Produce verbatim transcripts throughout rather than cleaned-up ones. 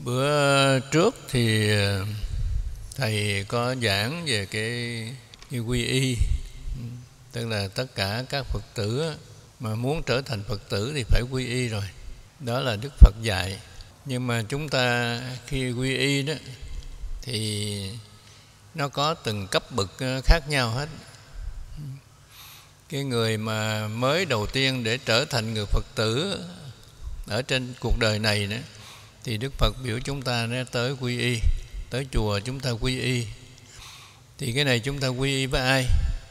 Bữa trước thì thầy có giảng về cái, cái quy y, tức là tất cả các Phật tử mà muốn trở thành Phật tử thì phải quy y rồi. Đó là Đức Phật dạy. Nhưng mà chúng ta khi quy y đó thì nó có từng cấp bậc khác nhau hết. Cái người mà mới đầu tiên để trở thành người Phật tử ở trên cuộc đời này đó, thì Đức Phật biểu chúng ta nó tới quy y, tới chùa chúng ta quy y. Thì cái này chúng ta quy y với ai?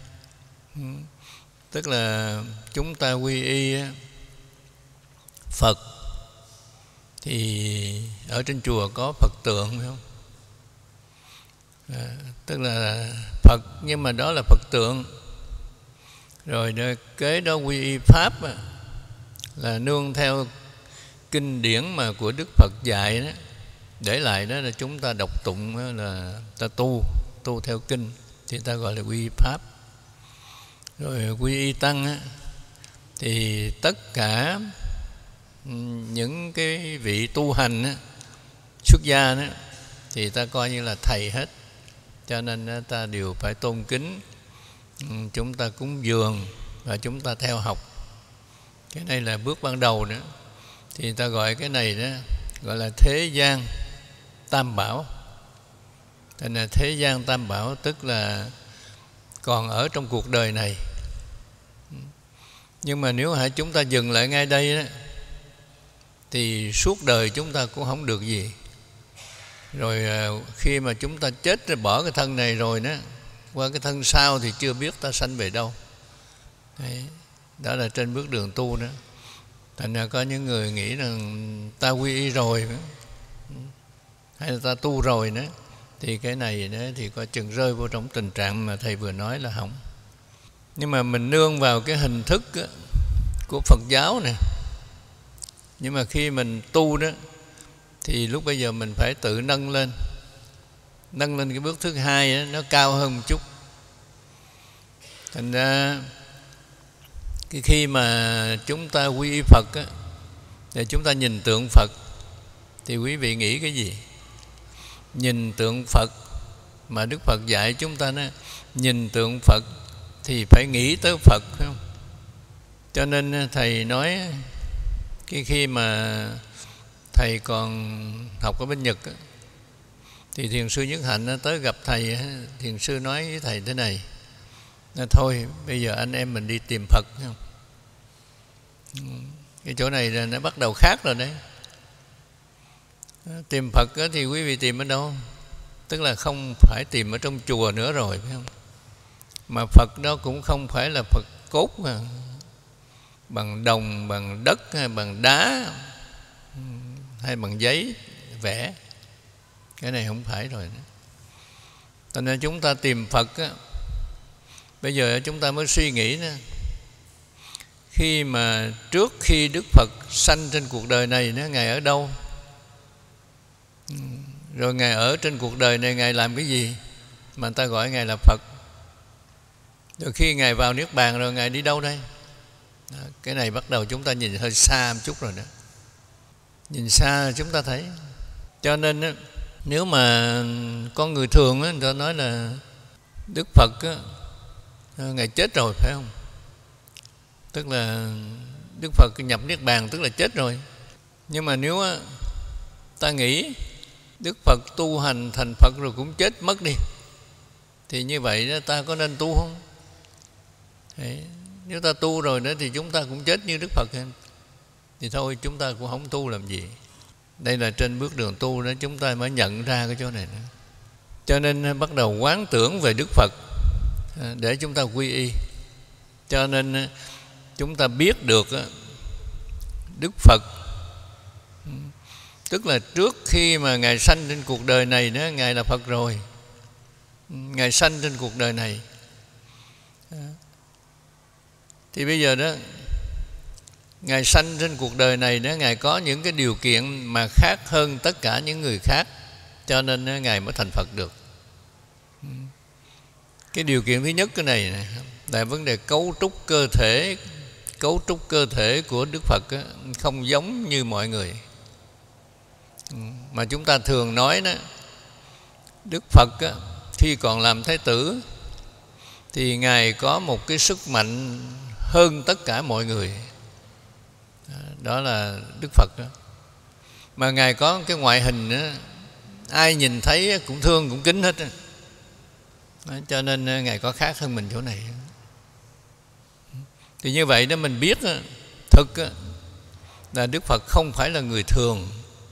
Tức là chúng ta quy y Phật. Thì ở trên chùa có Phật tượng phải không? À, tức là Phật, nhưng mà đó là Phật tượng. Rồi kế đó quy y Pháp là nương theo kinh điển mà của Đức Phật dạy đó, để lại đó là chúng ta đọc tụng, là ta tu tu theo kinh thì ta gọi là quy y Pháp. Rồi quy y Tăng á, thì tất cả những cái vị tu hành á, xuất gia đó, thì ta coi như là thầy hết, cho nên ta đều phải tôn kính, chúng ta cúng dường và chúng ta theo học. Cái này là bước ban đầu nữa. Thì ta gọi cái này đó gọi là thế gian tam bảo. Thành là thế gian tam bảo tức là còn ở trong cuộc đời này. Nhưng mà nếu hả chúng ta dừng lại ngay đây đó, thì suốt đời chúng ta cũng không được gì. Rồi khi mà chúng ta chết rồi, bỏ cái thân này rồi đó, qua cái thân sau thì chưa biết ta sanh về đâu. Đấy, đó là trên bước đường tu đó. Thành ra có những người nghĩ rằng ta quy y rồi hay là ta tu rồi nữa, thì cái này đó thì có chừng rơi vô trong tình trạng mà thầy vừa nói là hỏng. Nhưng mà mình nương vào cái hình thức của Phật giáo này. Nhưng mà khi mình tu đó thì lúc bây giờ mình phải tự nâng lên. Nâng lên cái bước thứ hai đó, nó cao hơn một chút. Thành ra cái khi mà chúng ta quy y Phật á, để chúng ta nhìn tượng Phật, thì quý vị nghĩ cái gì? Nhìn tượng Phật mà Đức Phật dạy chúng ta đó, nhìn tượng Phật thì phải nghĩ tới Phật, phải không? Cho nên thầy nói cái khi mà thầy còn học ở bên Nhật á, thì thiền sư Nhất Hạnh tới gặp thầy, thiền sư nói với thầy thế này: thôi bây giờ anh em mình đi tìm Phật, phải không? Cái chỗ này là nó bắt đầu khác rồi đấy. Tìm Phật thì quý vị tìm ở đâu? Tức là không phải tìm ở trong chùa nữa rồi, phải không? Mà Phật đó cũng không phải là Phật cốt mà, bằng đồng, bằng đất, hay bằng đá, hay bằng giấy vẽ. Cái này không phải rồi. Cho nên chúng ta tìm Phật á, bây giờ chúng ta mới suy nghĩ đó. Khi mà trước khi Đức Phật sanh trên cuộc đời này đó, Ngài ở đâu? Rồi Ngài ở trên cuộc đời này Ngài làm cái gì mà người ta gọi Ngài là Phật? Rồi khi Ngài vào Niết Bàn rồi Ngài đi đâu đây? Đó, cái này bắt đầu chúng ta nhìn hơi xa một chút rồi đó. Nhìn xa chúng ta thấy. Cho nên đó, nếu mà con người thường đó, người ta nói là Đức Phật đó, Ngài chết rồi, phải không? Tức là Đức Phật nhập Niết Bàn tức là chết rồi. Nhưng mà nếu á, ta nghĩ Đức Phật tu hành thành Phật rồi cũng chết mất đi, thì như vậy đó, ta có nên tu không? Đấy, nếu ta tu rồi đó thì chúng ta cũng chết như Đức Phật, thì thôi chúng ta cũng không tu làm gì. Đây là trên bước đường tu đó chúng ta mới nhận ra cái chỗ này nữa. Cho nên bắt đầu quán tưởng về Đức Phật để chúng ta quy y. Cho nên chúng ta biết được Đức Phật, tức là trước khi mà Ngài sanh trên cuộc đời này đó, Ngài là Phật rồi. Ngài sanh trên cuộc đời này. Thì bây giờ đó, Ngài sanh trên cuộc đời này đó, Ngài có những cái điều kiện mà khác hơn tất cả những người khác, cho nên Ngài mới thành Phật được. Cái điều kiện thứ nhất cái này, này là vấn đề cấu trúc cơ thể. Cấu trúc cơ thể của Đức Phật không giống như mọi người. Mà chúng ta thường nói đó, Đức Phật á, khi còn làm Thái tử thì Ngài có một cái sức mạnh hơn tất cả mọi người. Đó là Đức Phật đó. Mà Ngài có cái ngoại hình đó, ai nhìn thấy cũng thương, cũng kính hết. Đó, cho nên Ngài có khác hơn mình chỗ này. Thì như vậy đó mình biết đó, thực đó, là Đức Phật không phải là người thường,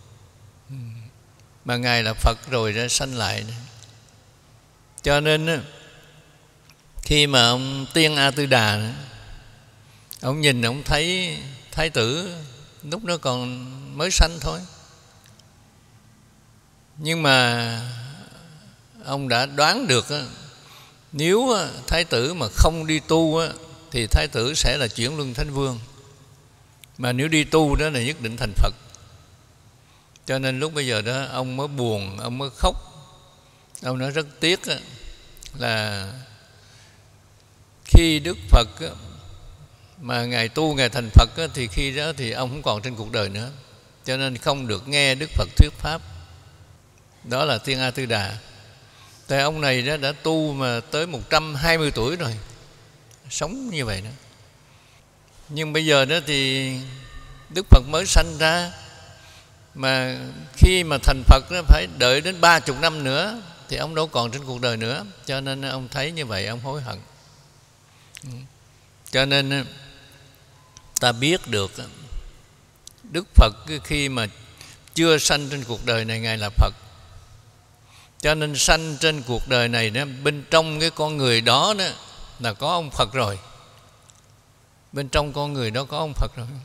mà Ngài là Phật rồi ra sanh lại. Cho nên đó, khi mà ông Tiên A Tư Đà đó, ông nhìn ông thấy Thái tử lúc đó còn mới sanh thôi, nhưng mà ông đã đoán được đó, nếu Thái tử mà không đi tu đó, thì Thái tử sẽ là chuyển luân Thánh Vương, mà nếu đi tu đó là nhất định thành Phật. Cho nên lúc bây giờ đó ông mới buồn, ông mới khóc. Ông nói rất tiếc đó, là khi Đức Phật đó, mà Ngài tu, Ngài thành Phật đó, thì khi đó thì ông không còn trên cuộc đời nữa, cho nên không được nghe Đức Phật thuyết pháp. Đó là Tiên A Tư Đà. Tại ông này đó đã tu mà tới một trăm hai mươi tuổi rồi, sống như vậy đó. Nhưng bây giờ đó thì Đức Phật mới sanh ra, mà khi mà thành Phật đó phải đợi đến ba chục năm nữa thì ông đâu còn trên cuộc đời nữa. Cho nên ông thấy như vậy ông hối hận. Cho nên ta biết được Đức Phật khi mà chưa sanh trên cuộc đời này Ngài là Phật. Cho nên sanh trên cuộc đời này đó, bên trong cái con người đó, đó là có ông Phật rồi. Bên trong con người đó có ông Phật rồi.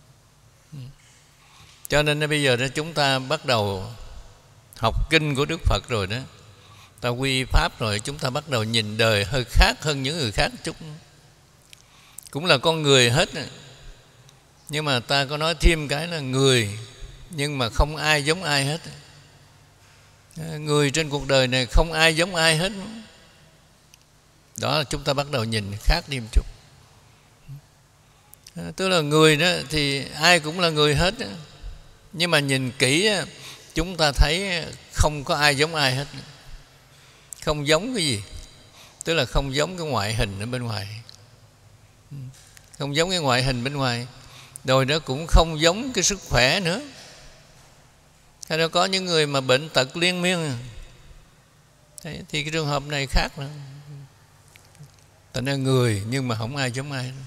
Cho nên bây giờ đó chúng ta bắt đầu học kinh của Đức Phật rồi đó, ta quy pháp rồi, chúng ta bắt đầu nhìn đời hơi khác hơn những người khác chút. Cũng là con người hết, nhưng mà ta có nói thêm cái là người, nhưng mà không ai giống ai hết. Người trên cuộc đời này không ai giống ai hết. Đó là chúng ta bắt đầu nhìn khác đi một chút. Tức là người đó thì ai cũng là người hết, nhưng mà nhìn kỹ chúng ta thấy không có ai giống ai hết. Không giống cái gì? Tức là không giống cái ngoại hình ở bên ngoài. Không giống cái ngoại hình bên ngoài. Rồi nó cũng không giống cái sức khỏe nữa. Hay nó có những người mà bệnh tật liên miên. Đấy, thì cái trường hợp này khác nữa. Tại nên người nhưng mà không ai giống ai.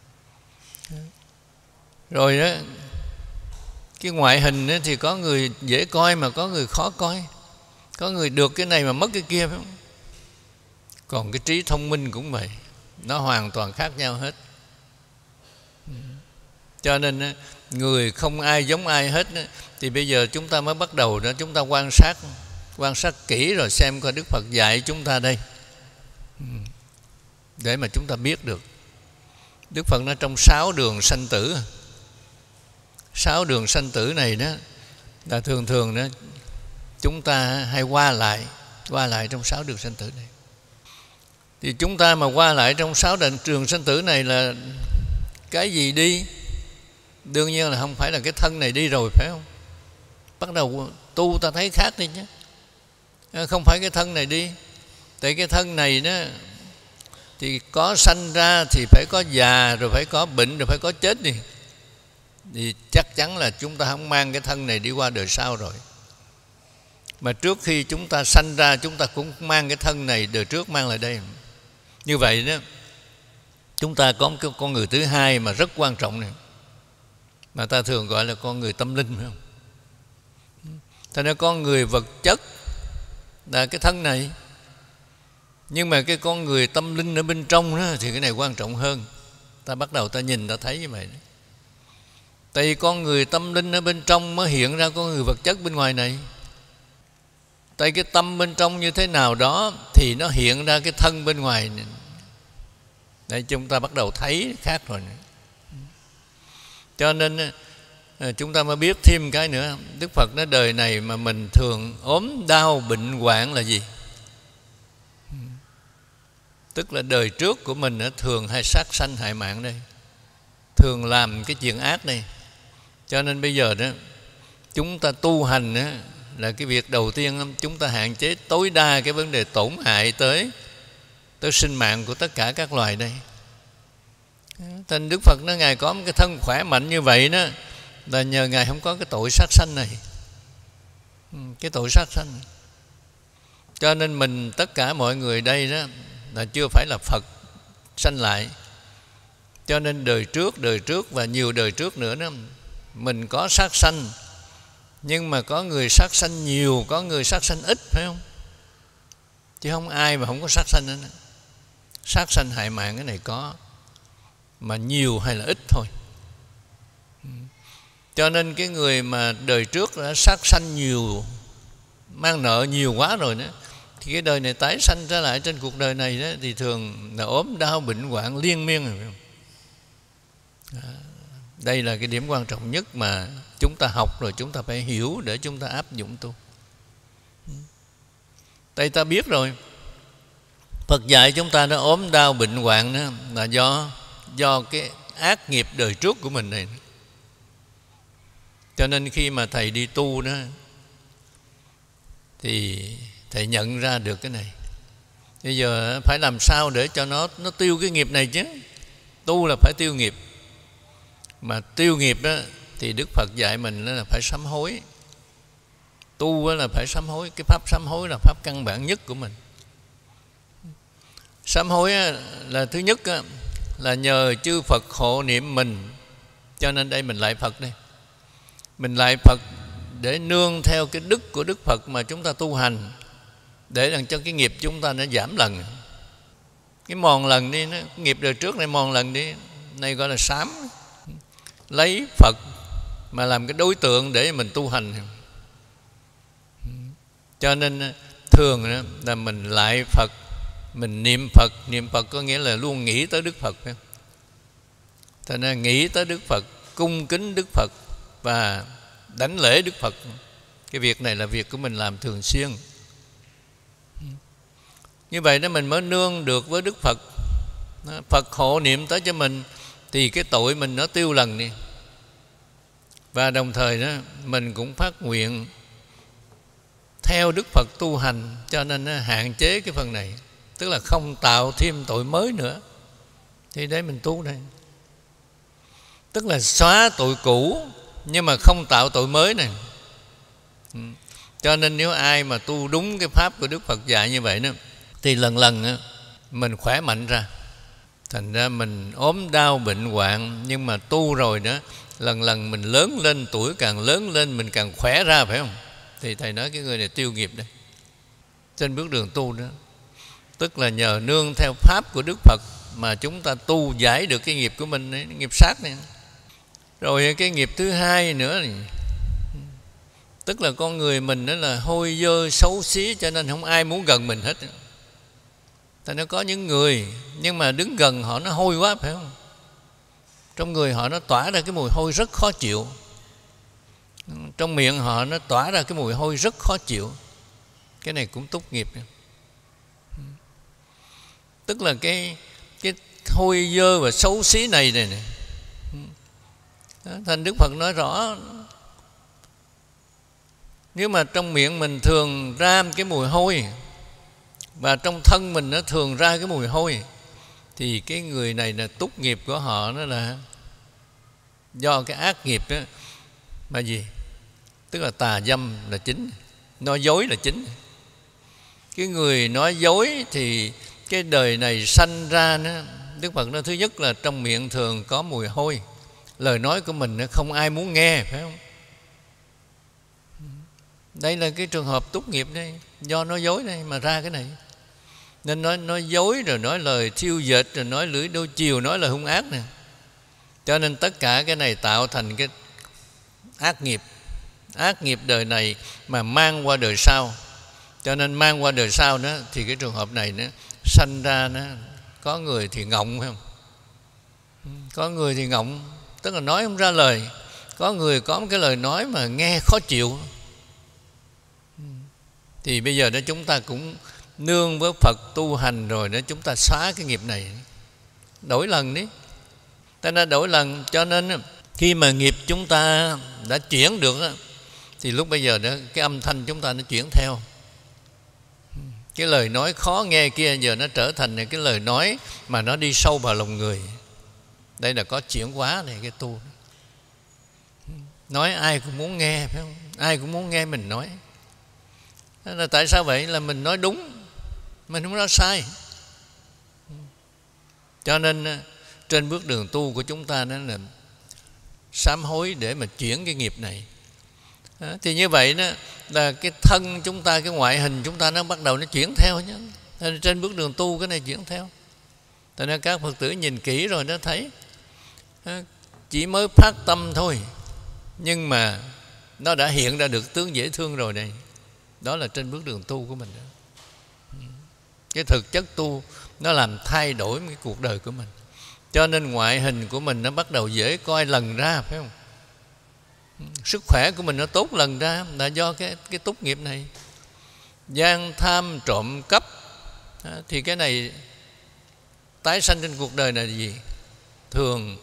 Rồi đó, cái ngoại hình thì có người dễ coi mà có người khó coi. Có người được cái này mà mất cái kia, phải không? Còn cái trí thông minh cũng vậy, nó hoàn toàn khác nhau hết. Cho nên người không ai giống ai hết. Thì bây giờ chúng ta mới bắt đầu đó, chúng ta quan sát Quan sát kỹ rồi xem coi Đức Phật dạy chúng ta đây, để mà chúng ta biết được. Đức Phật nói trong sáu đường sanh tử. Sáu đường sanh tử này đó là thường thường đó chúng ta hay qua lại Qua lại trong sáu đường sanh tử này. Thì chúng ta mà qua lại trong sáu đường sanh tử này là cái gì đi? Đương nhiên là không phải là cái thân này đi rồi, phải không? Bắt đầu tu ta thấy khác đi chứ. Không phải cái thân này đi. Tại cái thân này đó thì có sanh ra thì phải có già, rồi phải có bệnh, rồi phải có chết đi. Thì chắc chắn là chúng ta không mang cái thân này đi qua đời sau rồi. Mà trước khi chúng ta sanh ra, chúng ta cũng mang cái thân này đời trước mang lại đây. Như vậy đó, chúng ta có một con người thứ hai mà rất quan trọng này, mà ta thường gọi là con người tâm linh, phải không? Thành ra con người vật chất là cái thân này, nhưng mà cái con người tâm linh ở bên trong đó, thì cái này quan trọng hơn. Ta bắt đầu ta nhìn ta thấy như vậy đó. Tại vì con người tâm linh ở bên trong mới hiện ra con người vật chất bên ngoài này. Tại cái tâm bên trong như thế nào đó thì nó hiện ra cái thân bên ngoài này. Để chúng ta bắt đầu thấy khác rồi. Cho nên chúng ta mới biết thêm cái nữa. Đức Phật nói đời này mà mình thường ốm đau bệnh hoạn là gì? Tức là đời trước của mình thường hay sát sanh hại mạng đây, thường làm cái chuyện ác đây. Cho nên bây giờ đó chúng ta tu hành á, là cái việc đầu tiên chúng ta hạn chế tối đa cái vấn đề tổn hại tới tới sinh mạng của tất cả các loài đây. Thành Đức Phật nó Ngài có một cái thân khỏe mạnh như vậy đó là nhờ Ngài không có cái tội sát sanh này, cái tội sát sanh này. Cho nên mình tất cả mọi người đây đó là chưa phải là Phật sanh lại. Cho nên đời trước, đời trước và nhiều đời trước nữa đó, mình có sát sanh, nhưng mà có người sát sanh nhiều, có người sát sanh ít, phải không? Chứ không ai mà không có sát sanh nữa. Sát sanh hại mạng cái này có, mà nhiều hay là ít thôi. Cho nên cái người mà đời trước đã sát sanh nhiều, mang nợ nhiều quá rồi đó, thì cái đời này tái sanh trở lại trên cuộc đời này đó, thì thường là ốm đau bệnh hoạn liên miên rồi, phải không? Đây là cái điểm quan trọng nhất mà chúng ta học rồi chúng ta phải hiểu để chúng ta áp dụng tu. Đây ta biết rồi, Phật dạy chúng ta nó ốm đau bệnh hoạn đó là do do cái ác nghiệp đời trước của mình này. Cho nên khi mà thầy đi tu đó thì thầy nhận ra được cái này. Bây giờ phải làm sao để cho nó nó tiêu cái nghiệp này chứ. Tu là phải tiêu nghiệp. Mà tiêu nghiệp đó thì Đức Phật dạy mình là phải sám hối. Tu là phải sám hối. Cái pháp sám hối là pháp căn bản nhất của mình. Sám hối là thứ nhất là nhờ chư Phật hộ niệm mình, cho nên đây mình lại Phật đây. Mình lại Phật để nương theo cái đức của Đức Phật mà chúng ta tu hành, để làm cho cái nghiệp chúng ta nó giảm lần. Cái mòn lần đi, nó, cái nghiệp đời trước này mòn lần đi, này gọi là sám. Lấy Phật mà làm cái đối tượng để mình tu hành. Cho nên thường là mình lại Phật, mình niệm Phật. Niệm Phật có nghĩa là luôn nghĩ tới Đức Phật. Cho nên nghĩ tới Đức Phật, cung kính Đức Phật và đánh lễ Đức Phật. Cái việc này là việc của mình làm thường xuyên. Như vậy đó mình mới nương được với Đức Phật. Phật hộ niệm tới cho mình thì cái tội mình nó tiêu lần đi. Và đồng thời đó mình cũng phát nguyện theo Đức Phật tu hành, cho nên nó hạn chế cái phần này, tức là không tạo thêm tội mới nữa. Thì đấy mình tu đây, tức là xóa tội cũ nhưng mà không tạo tội mới này. Cho nên nếu ai mà tu đúng cái pháp của Đức Phật dạy như vậy đó, thì lần lần mình khỏe mạnh ra. Thành ra mình ốm đau bệnh hoạn, nhưng mà tu rồi đó, lần lần mình lớn lên, tuổi càng lớn lên mình càng khỏe ra, phải không? Thì thầy nói cái người này tiêu nghiệp đây, trên bước đường tu đó. Tức là nhờ nương theo pháp của Đức Phật mà chúng ta tu giải được cái nghiệp của mình ấy, nghiệp sát này. Rồi cái nghiệp thứ hai nữa này, tức là con người mình đó là hôi dơ xấu xí, cho nên không ai muốn gần mình hết. Tại nó có những người nhưng mà đứng gần họ nó hôi quá, phải không? Trong người họ nó tỏa ra cái mùi hôi rất khó chịu. Trong miệng họ nó tỏa ra cái mùi hôi rất khó chịu. Cái này cũng túc nghiệp. Tức là cái cái hôi dơ và xấu xí này này, này. Thành Đức Phật nói rõ, nếu mà trong miệng mình thường ra cái mùi hôi và trong thân mình nó thường ra cái mùi hôi, thì cái người này là túc nghiệp của họ nó là do cái ác nghiệp đó. Mà gì? Tức là tà dâm là chính, nói dối là chính. Cái người nói dối thì cái đời này sanh ra nó, Đức Phật nói thứ nhất là trong miệng thường có mùi hôi, lời nói của mình không ai muốn nghe, phải không? Đây là cái trường hợp túc nghiệp đây, do nói dối đây mà ra cái này. Nên nói, nói dối rồi nói lời thiêu dệt, rồi nói lưỡi đôi chiều, nói lời hung ác nè. Cho nên tất cả cái này tạo thành cái ác nghiệp. Ác nghiệp đời này mà mang qua đời sau. Cho nên mang qua đời sau đó, thì cái trường hợp này nó sanh ra nó, có người thì ngọng, phải không? Có người thì ngọng, tức là nói không ra lời. Có người có một cái lời nói mà nghe khó chịu. Thì bây giờ đó chúng ta cũng nương với Phật tu hành rồi đó, chúng ta xóa cái nghiệp này, đổi lần đi. Ta đã đổi lần, cho nên khi mà nghiệp chúng ta đã chuyển được, thì lúc bây giờ đó cái âm thanh chúng ta nó chuyển theo. Cái lời nói khó nghe kia giờ nó trở thành cái lời nói mà nó đi sâu vào lòng người. Đây là có chuyển hóa này, cái tu. Nói ai cũng muốn nghe, phải không? Ai cũng muốn nghe mình nói. Đó là tại sao vậy? Là mình nói đúng, mình không nói sai. Cho nên trên bước đường tu của chúng ta đó là sám hối để mà chuyển cái nghiệp này. Đó, thì như vậy đó là cái thân chúng ta, cái ngoại hình chúng ta nó bắt đầu nó chuyển theo nhé. Nên trên bước đường tu cái này chuyển theo. Cho nên các Phật tử nhìn kỹ rồi nó thấy chỉ mới phát tâm thôi, nhưng mà nó đã hiện ra được tướng dễ thương rồi này. Đó là trên bước đường tu của mình đó. Cái thực chất tu nó làm thay đổi cái cuộc đời của mình. Cho nên ngoại hình của mình nó bắt đầu dễ coi lần ra, phải không? Sức khỏe của mình nó tốt lần ra là do cái, cái túc nghiệp này. Gian tham trộm cắp, thì cái này tái sanh trên cuộc đời này là gì? Thường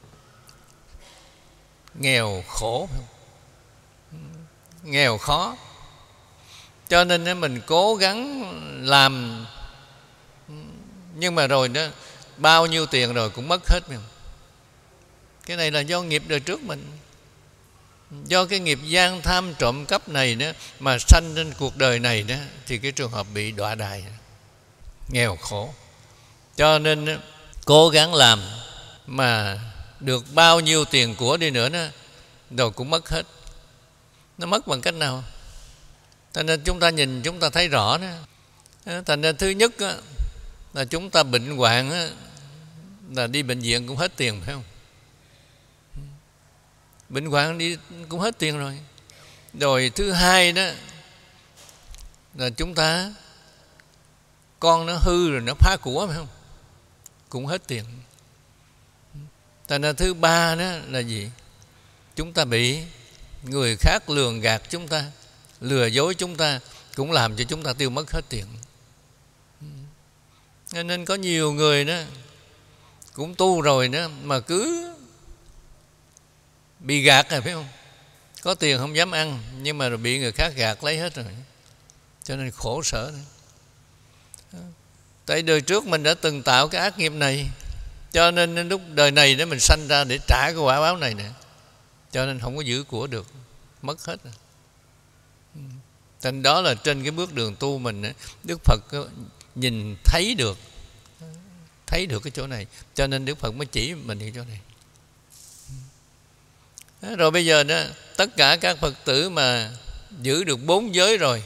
nghèo khổ, phải không? Nghèo khó. Cho nên mình cố gắng làm, nhưng mà rồi đó bao nhiêu tiền rồi cũng mất hết. Phải không? Cái này là do nghiệp đời trước mình, do cái nghiệp gian tham trộm cắp này đó mà sanh trên cuộc đời này đó, thì cái trường hợp bị đọa đày, nghèo khổ. Cho nên cố gắng làm mà được bao nhiêu tiền của đi nữa đó, rồi cũng mất hết. Nó mất bằng cách nào? Cho nên chúng ta nhìn chúng ta thấy rõ đó. Thành ra thứ nhất đó, là chúng ta bệnh hoạn đó, là đi bệnh viện cũng hết tiền, phải không? Bệnh hoạn đi cũng hết tiền rồi. Rồi thứ hai đó là chúng ta con nó hư rồi nó phá của, phải không? Cũng hết tiền. Thành ra thứ ba đó là gì? Chúng ta bị người khác lường gạt chúng ta, lừa dối chúng ta, cũng làm cho chúng ta tiêu mất hết tiền. Nên có nhiều người đó cũng tu rồi đó mà cứ bị gạt rồi, phải không? Có tiền không dám ăn, nhưng mà rồi bị người khác gạt lấy hết rồi. Cho nên khổ sở nữa. Tại đời trước mình đã từng tạo cái ác nghiệp này, cho nên lúc đời này đó mình sanh ra để trả cái quả báo này nè. Cho nên không có giữ của được, mất hết rồi. Thành đó là trên cái bước đường tu mình, Đức Phật nhìn thấy được, thấy được cái chỗ này, cho nên Đức Phật mới chỉ mình cái chỗ này. Rồi bây giờ đó, tất cả các Phật tử mà giữ được bốn giới rồi,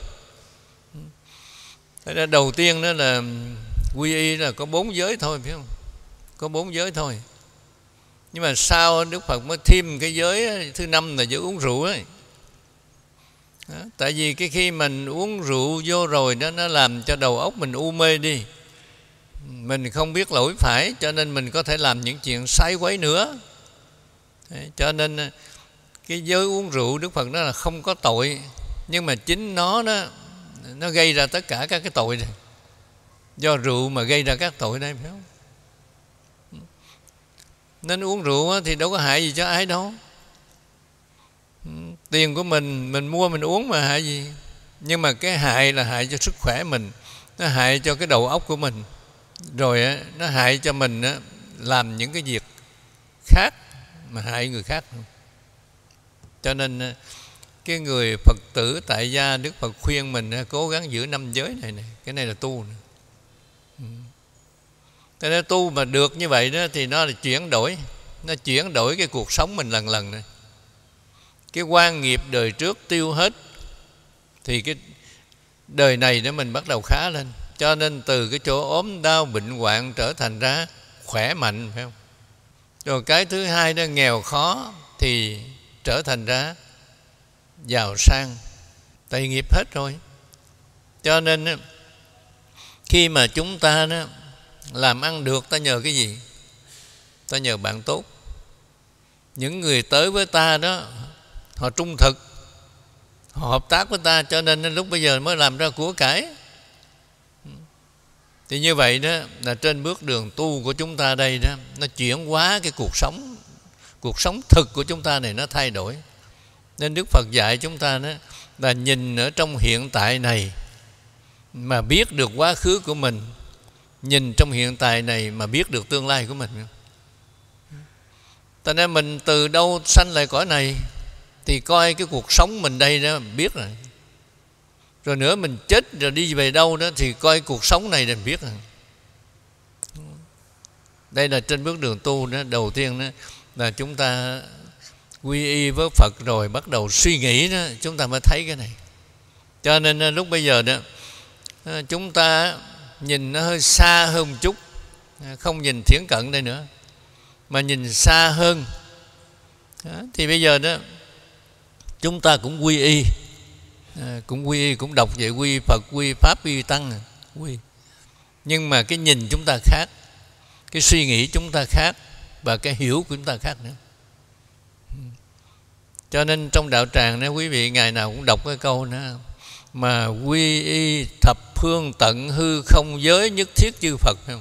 đầu tiên đó là quy y là có bốn giới thôi, phải không? Có bốn giới thôi. Nhưng mà sau Đức Phật mới thêm cái giới thứ năm là giới uống rượu ấy. Đó, tại vì cái khi mình uống rượu vô rồi đó, nó làm cho đầu óc mình u mê đi, mình không biết lỗi phải, cho nên mình có thể làm những chuyện sai quấy nữa. Đấy, cho nên cái giới uống rượu Đức Phật nói là không có tội, nhưng mà chính nó đó, nó gây ra tất cả các cái tội này. Do rượu mà gây ra các tội đây, phải không? Nên uống rượu thì đâu có hại gì cho ai đâu. Tiền của mình, mình mua mình uống mà hại gì. Nhưng mà cái hại là hại cho sức khỏe mình, nó hại cho cái đầu óc của mình, rồi nó hại cho mình làm những cái việc khác mà hại người khác. Cho nên cái người Phật tử tại gia, Đức Phật khuyên mình cố gắng giữ năm giới này, này. Cái này là tu này. Cho nên tu mà được như vậy đó thì nó là chuyển đổi, nó chuyển đổi cái cuộc sống mình lần lần này. Cái quan nghiệp đời trước tiêu hết thì cái đời này để mình bắt đầu khá lên. Cho nên từ cái chỗ ốm đau bệnh hoạn trở thành ra khỏe mạnh, phải không? Rồi cái thứ hai đó nghèo khó thì trở thành ra giàu sang, tại nghiệp hết rồi. Cho nên khi mà chúng ta đó làm ăn được, ta nhờ cái gì? Ta nhờ bạn tốt. Những người tới với ta đó, họ trung thực, họ hợp tác với ta, cho nên lúc bây giờ mới làm ra của cải. Thì như vậy đó là trên bước đường tu của chúng ta đây đó, nó chuyển hóa cái cuộc sống, cuộc sống thực của chúng ta này nó thay đổi. Nên Đức Phật dạy chúng ta đó là nhìn ở trong hiện tại này mà biết được quá khứ của mình, nhìn trong hiện tại này mà biết được tương lai của mình. Cho nên mình từ đâu sanh lại cõi này thì coi cái cuộc sống mình đây đó biết rồi. Rồi nữa mình chết rồi đi về đâu đó thì coi cuộc sống này để biết rồi. Đây là trên bước đường tu đó, đầu tiên đó là chúng ta quy y với Phật rồi bắt đầu suy nghĩ đó, chúng ta mới thấy cái này. Cho nên lúc bây giờ đó chúng ta nhìn nó hơi xa hơn một chút, không nhìn thiển cận đây nữa mà nhìn xa hơn. Đó, thì bây giờ đó chúng ta cũng quy y, à, cũng quy y, cũng đọc vậy, quy Phật, quy Pháp, quy Tăng, quy. Nhưng mà cái nhìn chúng ta khác, cái suy nghĩ chúng ta khác, và cái hiểu của chúng ta khác nữa. Cho nên trong đạo tràng đó, quý vị ngày nào cũng đọc cái câu nữa: mà quy y thập phương tận hư không giới nhất thiết chư Phật. Không?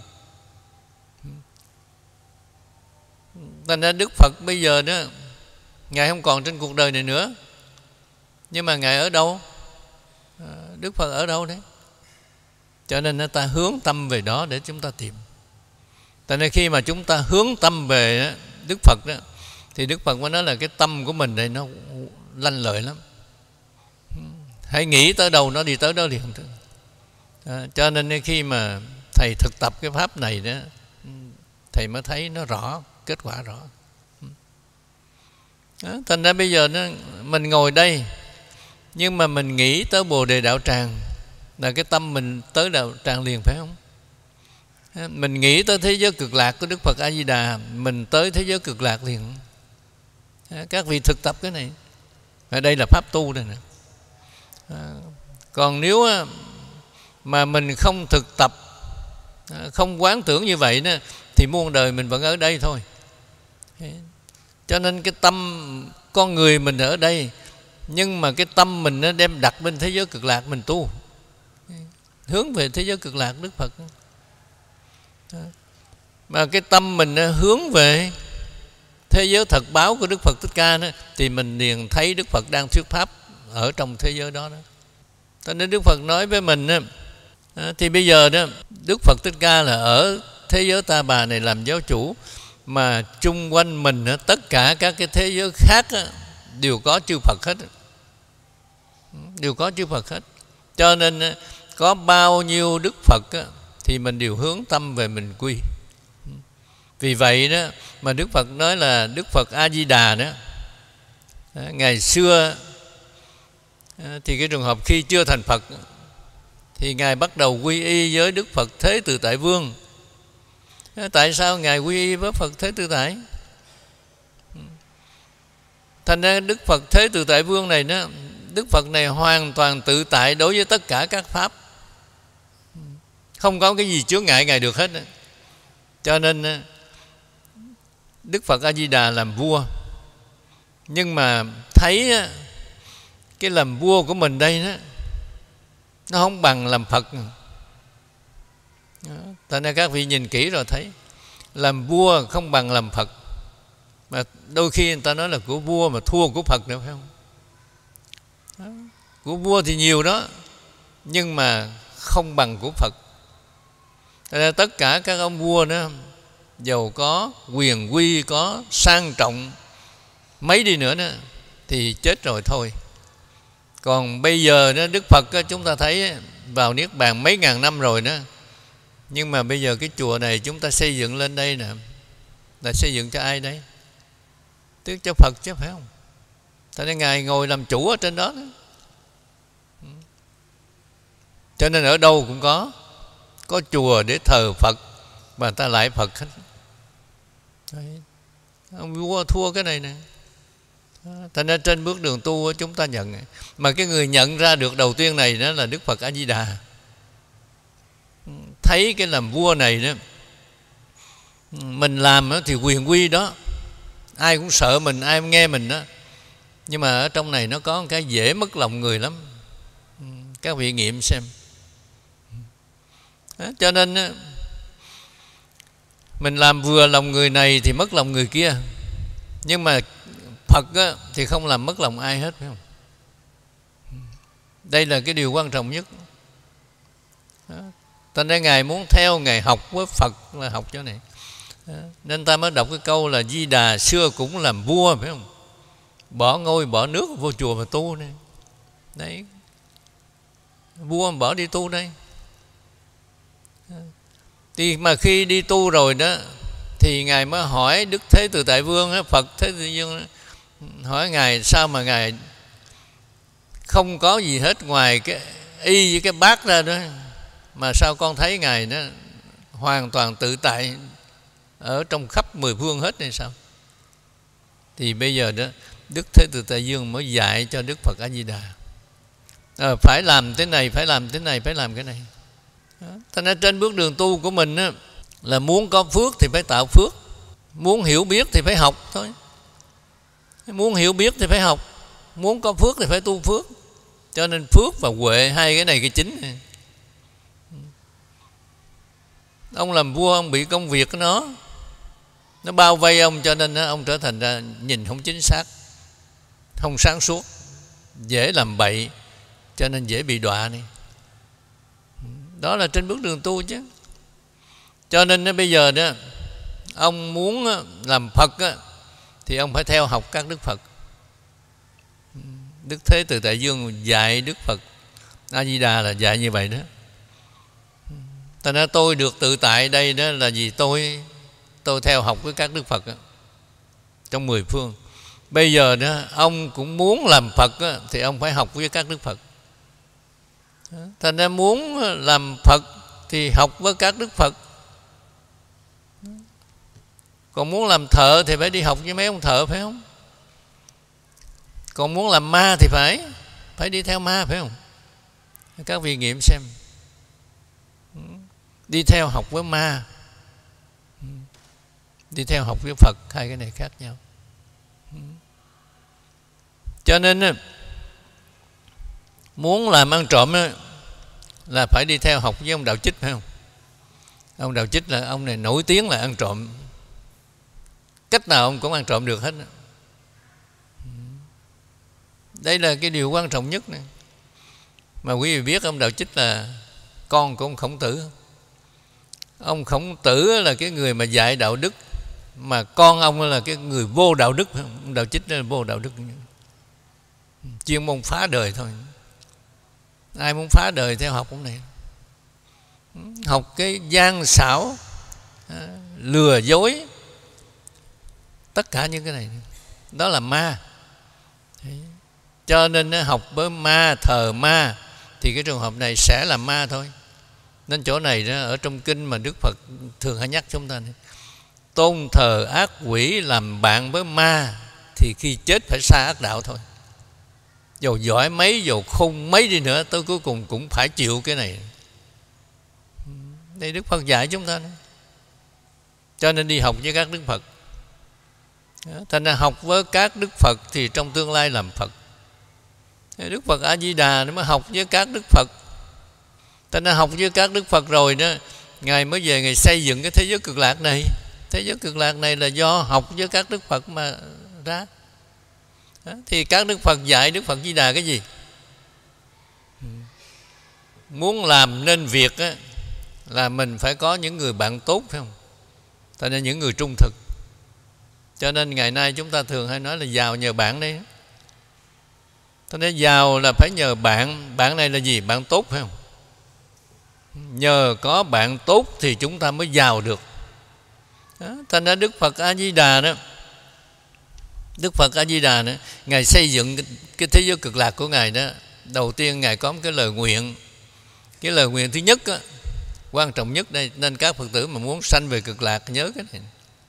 Thành ra Đức Phật bây giờ đó, Ngài không còn trên cuộc đời này nữa. Nhưng mà Ngài ở đâu? Đức Phật ở đâu đấy? Cho nên ta hướng tâm về đó để chúng ta tìm. Tại nên khi mà chúng ta hướng tâm về Đức Phật đó, thì Đức Phật mới nói là cái tâm của mình này nó lanh lợi lắm. Hãy nghĩ tới đâu nó đi tới đó liền. À, cho nên khi mà Thầy thực tập cái Pháp này đó, Thầy mới thấy nó rõ, kết quả rõ. Đó, thành ra bây giờ đó, mình ngồi đây nhưng mà mình nghĩ tới Bồ Đề Đạo Tràng là cái tâm mình tới Đạo Tràng liền, phải không? Mình nghĩ tới thế giới cực lạc của Đức Phật A Di Đà, mình tới thế giới cực lạc liền. Các vị thực tập cái này, ở đây là pháp tu đây nè. Còn nếu mà mình không thực tập, không quán tưởng như vậy đó, thì muôn đời mình vẫn ở đây thôi. Cho nên cái tâm con người mình ở đây, nhưng mà cái tâm mình nó đem đặt bên thế giới cực lạc mình tu, hướng về thế giới cực lạc Đức Phật. Mà cái tâm mình hướng về thế giới thật báo của Đức Phật Thích Ca đó, thì mình liền thấy Đức Phật đang thuyết pháp ở trong thế giới đó, đó. Cho nên Đức Phật nói với mình đó, thì bây giờ đó Đức Phật Thích Ca là ở thế giới Ta Bà này làm giáo chủ, mà chung quanh mình tất cả các cái thế giới khác đều có chư Phật hết, đều có chư Phật hết. Cho nên có bao nhiêu Đức Phật thì mình đều hướng tâm về mình quy. Vì vậy đó mà Đức Phật nói là Đức Phật A Di Đà đó, ngày xưa thì cái trường hợp khi chưa thành Phật thì Ngài bắt đầu quy y với Đức Phật Thế Tự Tại Vương. Tại sao Ngài quy y với Phật Thế Tự Tại? Thành ra Đức Phật Thế Tự Tại Vương này đó, Đức Phật này hoàn toàn tự tại đối với tất cả các pháp, không có cái gì chướng ngại Ngài được hết. Cho nên Đức Phật A Di Đà làm vua, nhưng mà thấy cái làm vua của mình đây đó, nó không bằng làm Phật. Tại nên các vị nhìn kỹ rồi thấy làm vua không bằng làm Phật. Mà đôi khi người ta nói là của vua mà thua của Phật được, phải không? Đó. Của vua thì nhiều đó, nhưng mà không bằng của Phật. Tại nên tất cả các ông vua đó, giàu có quyền quy, có sang trọng mấy đi nữa đó, thì chết rồi thôi. Còn bây giờ đó, Đức Phật đó, chúng ta thấy vào Niết Bàn mấy ngàn năm rồi đó, nhưng mà bây giờ cái chùa này chúng ta xây dựng lên đây nè, là xây dựng cho ai đấy? Tức cho Phật chứ, phải không? Thế nên Ngài ngồi làm chủ ở trên đó, đó. Cho nên ở đâu cũng có Có chùa để thờ Phật, mà ta lại Phật hết. Đấy. Ông vua thua cái này nè. Thành ra trên bước đường tu chúng ta nhận. Mà cái người nhận ra được đầu tiên này đó là Đức Phật A Di Đà. Thấy cái làm vua này đó, mình làm thì quyền quy đó, ai cũng sợ mình, ai cũng nghe mình đó. Nhưng mà ở trong này nó có một cái dễ mất lòng người lắm. Các vị nghiệm xem. Đó, cho nên mình làm vừa lòng người này thì mất lòng người kia. Nhưng mà Phật á, thì không làm mất lòng ai hết, phải không? Đây là cái điều quan trọng nhất. Cho nên Ngài muốn theo, Ngài học với Phật là học chỗ này. Nên ta mới đọc cái câu là Di Đà xưa cũng làm vua, phải không? Bỏ ngôi, bỏ nước, vô chùa mà tu này. Đấy, vua mà bỏ đi tu đây. Thì mà khi đi tu rồi đó, thì Ngài mới hỏi Đức Thế Tự Tại Vương, Phật Thế Tự Vương hỏi Ngài sao mà Ngài không có gì hết ngoài cái y với cái bát ra đó, mà sao con thấy Ngài đó hoàn toàn tự tại ở trong khắp mười phương hết hay sao? Thì bây giờ đó Đức Thế Tự Tại Vương mới dạy cho Đức Phật A Di Đà, à, phải làm thế này, phải làm thế này, phải làm cái này. Thế nên trên bước đường tu của mình á, là muốn có phước thì phải tạo phước, muốn hiểu biết thì phải học thôi. Muốn hiểu biết thì phải học, muốn có phước thì phải tu phước. Cho nên phước và huệ, hai cái này cái chính này. Ông làm vua, ông bị công việc của nó nó bao vây ông, cho nên ông trở thành ra nhìn không chính xác, không sáng suốt, dễ làm bậy, cho nên dễ bị đọa này. Đó là trên bước đường tu chứ. Cho nên bây giờ đó, ông muốn làm Phật á, thì ông phải theo học các Đức Phật. Đức Thế Tự Tại Vương dạy Đức Phật A Di Đà là dạy như vậy đó. Ta nói tôi được tự tại đây đó là vì tôi tôi theo học với các Đức Phật đó, trong mười phương. Bây giờ đó ông cũng muốn làm Phật đó, thì ông phải học với các Đức Phật. Thành ra muốn làm Phật thì học với các Đức Phật. Còn muốn làm thợ thì phải đi học với mấy ông thợ, phải không? Còn muốn làm ma thì phải Phải đi theo ma, phải không? Các vị nghiệm xem, đi theo học với ma, đi theo học với Phật, hai cái này khác nhau. Cho nên muốn làm ăn trộm là phải đi theo học với ông Đạo Chích, phải không? Ông Đạo Chích là ông này nổi tiếng là ăn trộm, cách nào ông cũng ăn trộm được hết. Đây là cái điều quan trọng nhất này. Mà quý vị biết ông Đạo Chích là con của ông Khổng Tử. Ông Khổng Tử là cái người mà dạy đạo đức, mà con ông là cái người vô đạo đức. Ông Đạo Chích là vô đạo đức, chuyên môn phá đời thôi. Ai muốn phá đời theo học ông này, học cái gian xảo, lừa dối, tất cả những cái này đó là ma. Cho nên học với ma, thờ ma, thì cái trường hợp này sẽ là ma thôi. Nên chỗ này đó, ở trong kinh mà Đức Phật thường hay nhắc chúng ta này, tôn thờ ác quỷ làm bạn với ma thì khi chết phải xa ác đạo thôi. Dầu giỏi mấy, dầu khôn mấy đi nữa, tới cuối cùng cũng phải chịu cái này. Đây Đức Phật dạy chúng ta này. Cho nên đi học với các Đức Phật. Thành ra học với các Đức Phật thì trong tương lai làm Phật. Đức Phật A Di Đà nó mới học với các Đức Phật. Thành ra học với các Đức Phật rồi đó, Ngài mới về Ngài xây dựng cái thế giới cực lạc này. Thế giới cực lạc này là do học với các Đức Phật mà ra. Đó. Thì các Đức Phật dạy Đức Phật Di Đà cái gì? Muốn làm nên việc á, là mình phải có những người bạn tốt, phải không? Tại nên những người trung thực. Cho nên ngày nay chúng ta thường hay nói là giàu nhờ bạn đấy. Cho nên giàu là phải nhờ bạn. Bạn này là gì? Bạn tốt, phải không? Nhờ có bạn tốt thì chúng ta mới giàu được. Đó. Thành ra Đức Phật A Di Đà đó, Đức Phật A Di Đà đó, Ngài xây dựng cái, cái thế giới cực lạc của Ngài đó. Đầu tiên Ngài có một cái lời nguyện. Cái lời nguyện thứ nhất đó, quan trọng nhất đây, nên các Phật tử mà muốn sanh về cực lạc nhớ cái này.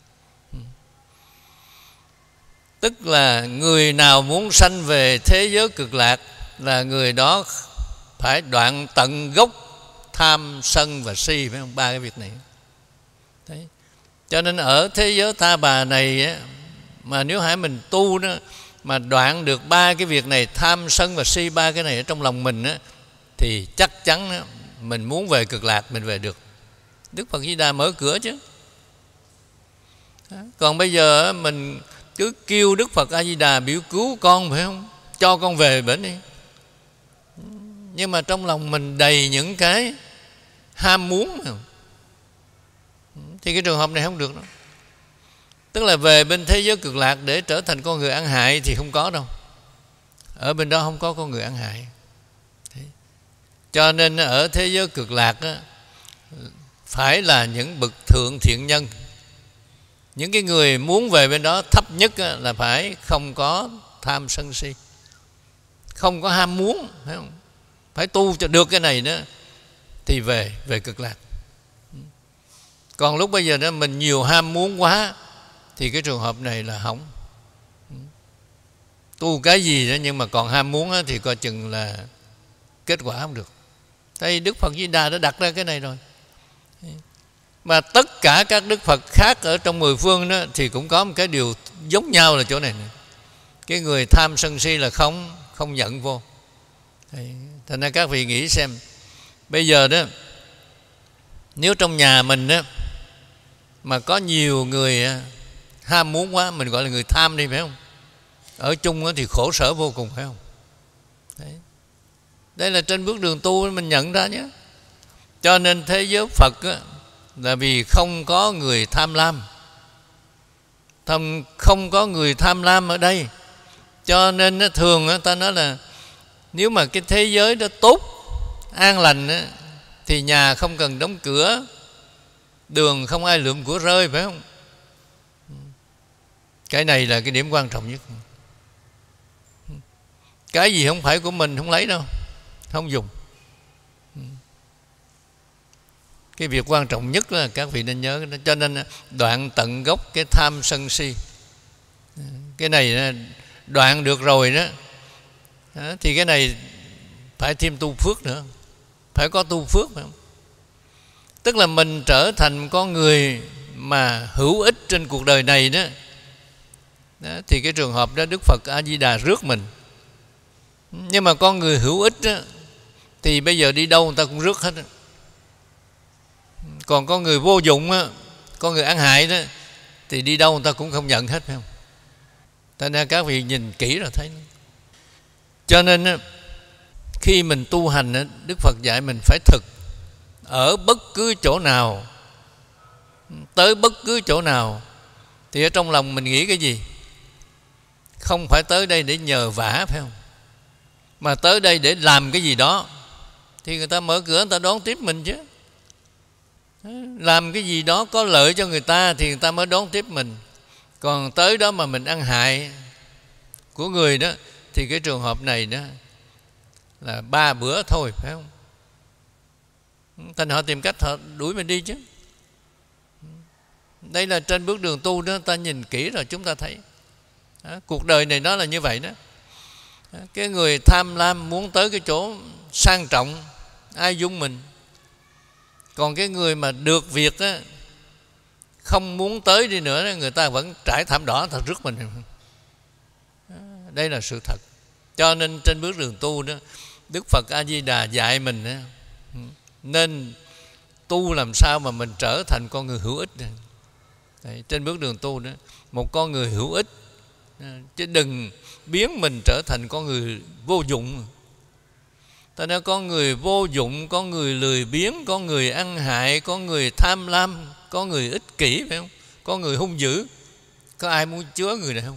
Tức là người nào muốn sanh về thế giới cực lạc là người đó phải đoạn tận gốc tham, sân và si, phải không? Ba cái việc này. Đấy. Cho nên ở thế giới Ta Bà này á, mà nếu hãy mình tu đó, mà đoạn được ba cái việc này, tham, sân và si, ba cái này ở trong lòng mình á, thì chắc chắn á, mình muốn về cực lạc mình về được. Đức Phật Di Đà mở cửa chứ. Còn bây giờ mình cứ kêu Đức Phật A Di Đà biểu cứu con, phải không? Cho con về bển đi. Nhưng mà trong lòng mình đầy những cái ham muốn, thì cái trường hợp này không được đâu. Tức là về bên thế giới cực lạc để trở thành con người ăn hại thì không có đâu. Ở bên đó không có con người ăn hại. Cho nên ở thế giới cực lạc á, phải là những bậc thượng thiện nhân. Những cái người muốn về bên đó thấp nhất á, là phải không có tham sân si, không có ham muốn, phải không? Phải tu cho được cái này đó thì về về cực lạc. Còn lúc bây giờ đó mình nhiều ham muốn quá thì cái trường hợp này là hỏng. Tu cái gì đó nhưng mà còn ham muốn đó, thì coi chừng là kết quả không được. Đây Đức Phật Di Đà đã đặt ra cái này rồi. Mà tất cả các Đức Phật khác ở trong mười phương đó thì cũng có một cái điều giống nhau là chỗ này, này. Cái người tham sân si là không không nhận vô. Thành ra các vị nghĩ xem, bây giờ đó nếu trong nhà mình đó mà có nhiều người ham muốn quá, mình gọi là người tham đi, phải không? Ở chung thì khổ sở vô cùng, phải không? Đấy. Đây là trên bước đường tu mình nhận ra nhé. Cho nên thế giới Phật á, là vì không có người tham lam, không có người tham lam ở đây. Cho nên thường ta nói là nếu mà cái thế giới đó tốt, an lành thì nhà không cần đóng cửa, đường không ai lượm của rơi, phải không? Cái này là cái điểm quan trọng nhất. Cái gì không phải của mình không lấy đâu, không dùng. Cái việc quan trọng nhất là các vị nên nhớ. Cho nên đoạn tận gốc cái tham sân si, cái này đoạn được rồi đó, thì cái này phải thêm tu phước nữa. Phải có tu phước, phải không? Tức là mình trở thành con người mà hữu ích trên cuộc đời này đó, đó thì cái trường hợp đó Đức Phật A Di Đà rước mình. Nhưng mà con người hữu ích đó, thì bây giờ đi đâu người ta cũng rước hết đó. Còn con người vô dụng đó, con người ăn hại đó, thì đi đâu người ta cũng không nhận hết, phải không? Thành ra các vị nhìn kỹ rồi thấy. Cho nên khi mình tu hành, Đức Phật dạy mình phải thực. Ở bất cứ chỗ nào, tới bất cứ chỗ nào, thì ở trong lòng mình nghĩ cái gì? Không phải tới đây để nhờ vả, phải không? Mà tới đây để làm cái gì đó, thì người ta mở cửa người ta đón tiếp mình chứ. Làm cái gì đó có lợi cho người ta thì người ta mới đón tiếp mình. Còn tới đó mà mình ăn hại của người đó, thì cái trường hợp này đó là ba bữa thôi, phải không? Thành họ tìm cách họ đuổi mình đi chứ. Đây là trên bước đường tu đó, ta nhìn kỹ rồi chúng ta thấy đó, cuộc đời này nó là như vậy đó. Cái người tham lam muốn tới cái chỗ sang trọng, ai dung mình. Còn cái người mà được việc á, không muốn tới đi nữa, người ta vẫn trải thảm đỏ thật rước mình. Đây là sự thật. Cho nên trên bước đường tu đó, Đức Phật A Di Đà dạy mình đó, nên tu làm sao mà mình trở thành con người hữu ích. Đấy, trên bước đường tu đó, một con người hữu ích, chứ đừng biến mình trở thành con người vô dụng. Ta nói con người vô dụng, con người lười biếng, con người ăn hại, con người tham lam, con người ích kỷ, phải không? Con người hung dữ. Có ai muốn chứa người này không?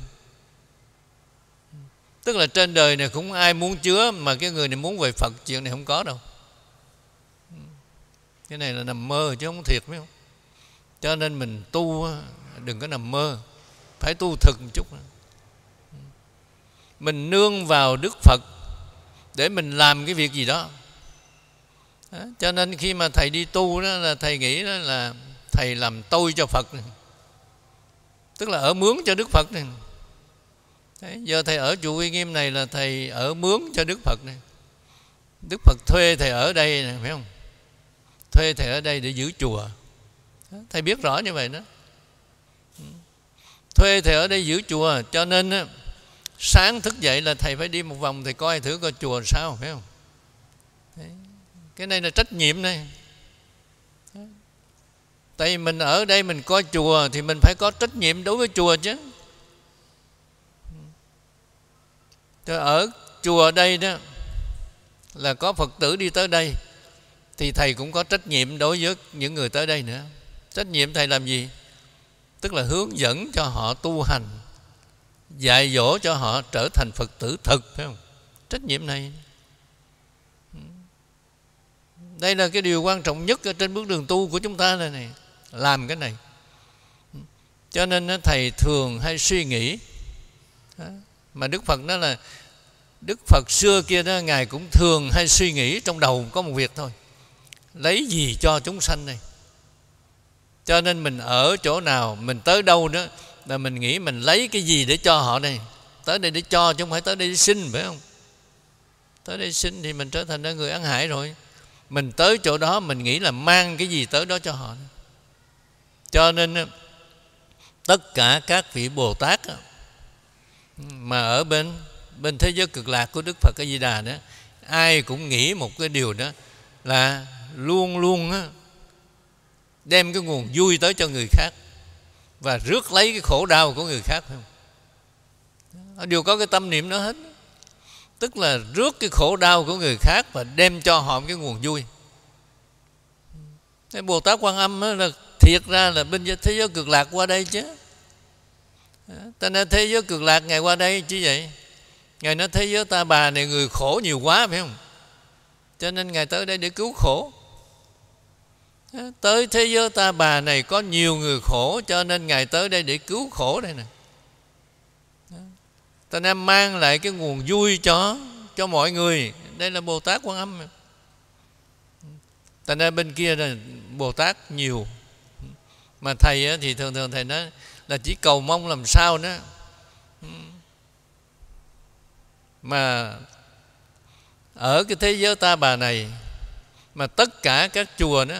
Tức là trên đời này cũng ai muốn chứa, mà cái người này muốn về Phật, chuyện này không có đâu. Cái này là nằm mơ chứ không thiệt, phải không? Cho nên mình tu đừng có nằm mơ, phải tu thực một chút. Mình nương vào Đức Phật để mình làm cái việc gì đó. Đó. Cho nên khi mà thầy đi tu đó, là thầy nghĩ đó là thầy làm tôi cho Phật này. Tức là ở mướn cho Đức Phật này. Đấy, giờ thầy ở chùa Uy Nghiêm này là thầy ở mướn cho Đức Phật này. Đức Phật thuê thầy ở đây này, phải không? Thuê thầy ở đây để giữ chùa. Đó, thầy biết rõ như vậy đó. Thuê thầy ở đây giữ chùa, cho nên đó, sáng thức dậy là thầy phải đi một vòng, thầy coi thử coi chùa sao, phải không? Đấy. Cái này là trách nhiệm này. Tại vì mình ở đây mình coi chùa thì mình phải có trách nhiệm đối với chùa chứ. Ở chùa ở đây đó là có Phật tử đi tới đây, thì thầy cũng có trách nhiệm đối với những người tới đây nữa. Trách nhiệm thầy làm gì? Tức là hướng dẫn cho họ tu hành, dạy dỗ cho họ trở thành Phật tử thực, phải không? Trách nhiệm này, đây là cái điều quan trọng nhất ở trên bước đường tu của chúng ta này, này. Làm cái này. Cho nên thầy thường hay suy nghĩ, mà Đức Phật nói là Đức Phật xưa kia đó, Ngài cũng thường hay suy nghĩ trong đầu có một việc thôi: lấy gì cho chúng sanh này. Cho nên mình ở chỗ nào, mình tới đâu đó là mình nghĩ mình lấy cái gì để cho họ đây. Tới đây để cho chứ không phải tới đây để xin, phải không? Tới đây xin thì mình trở thành người ăn hại rồi. Mình tới chỗ đó mình nghĩ là mang cái gì tới đó cho họ. Cho nên tất cả các vị Bồ Tát mà ở bên bên thế giới cực lạc của Đức Phật A Di Đà đó, ai cũng nghĩ một cái điều đó là luôn luôn á, đem cái nguồn vui tới cho người khác và rước lấy cái khổ đau của người khác, phải không? Đều có cái tâm niệm đó hết. Tức là rước cái khổ đau của người khác và đem cho họ cái nguồn vui. Cái Bồ Tát Quan Âm là thiệt ra là bên thế giới cực lạc qua đây chứ. Ta nói thế giới cực lạc Ngài qua đây chứ vậy. Ngài nói thế giới Ta Bà này người khổ nhiều quá, phải không? Cho nên Ngài tới đây để cứu khổ. Tới thế giới Ta Bà này có nhiều người khổ, cho nên Ngài tới đây để cứu khổ đây nè. Ta nên mang lại cái nguồn vui cho cho mọi người. Đây là Bồ Tát Quan Âm. Ta nên bên kia là Bồ Tát nhiều. Mà thầy thì thường thường thầy nói là chỉ cầu mong làm sao đó mà ở cái thế giới Ta Bà này, mà tất cả các chùa đó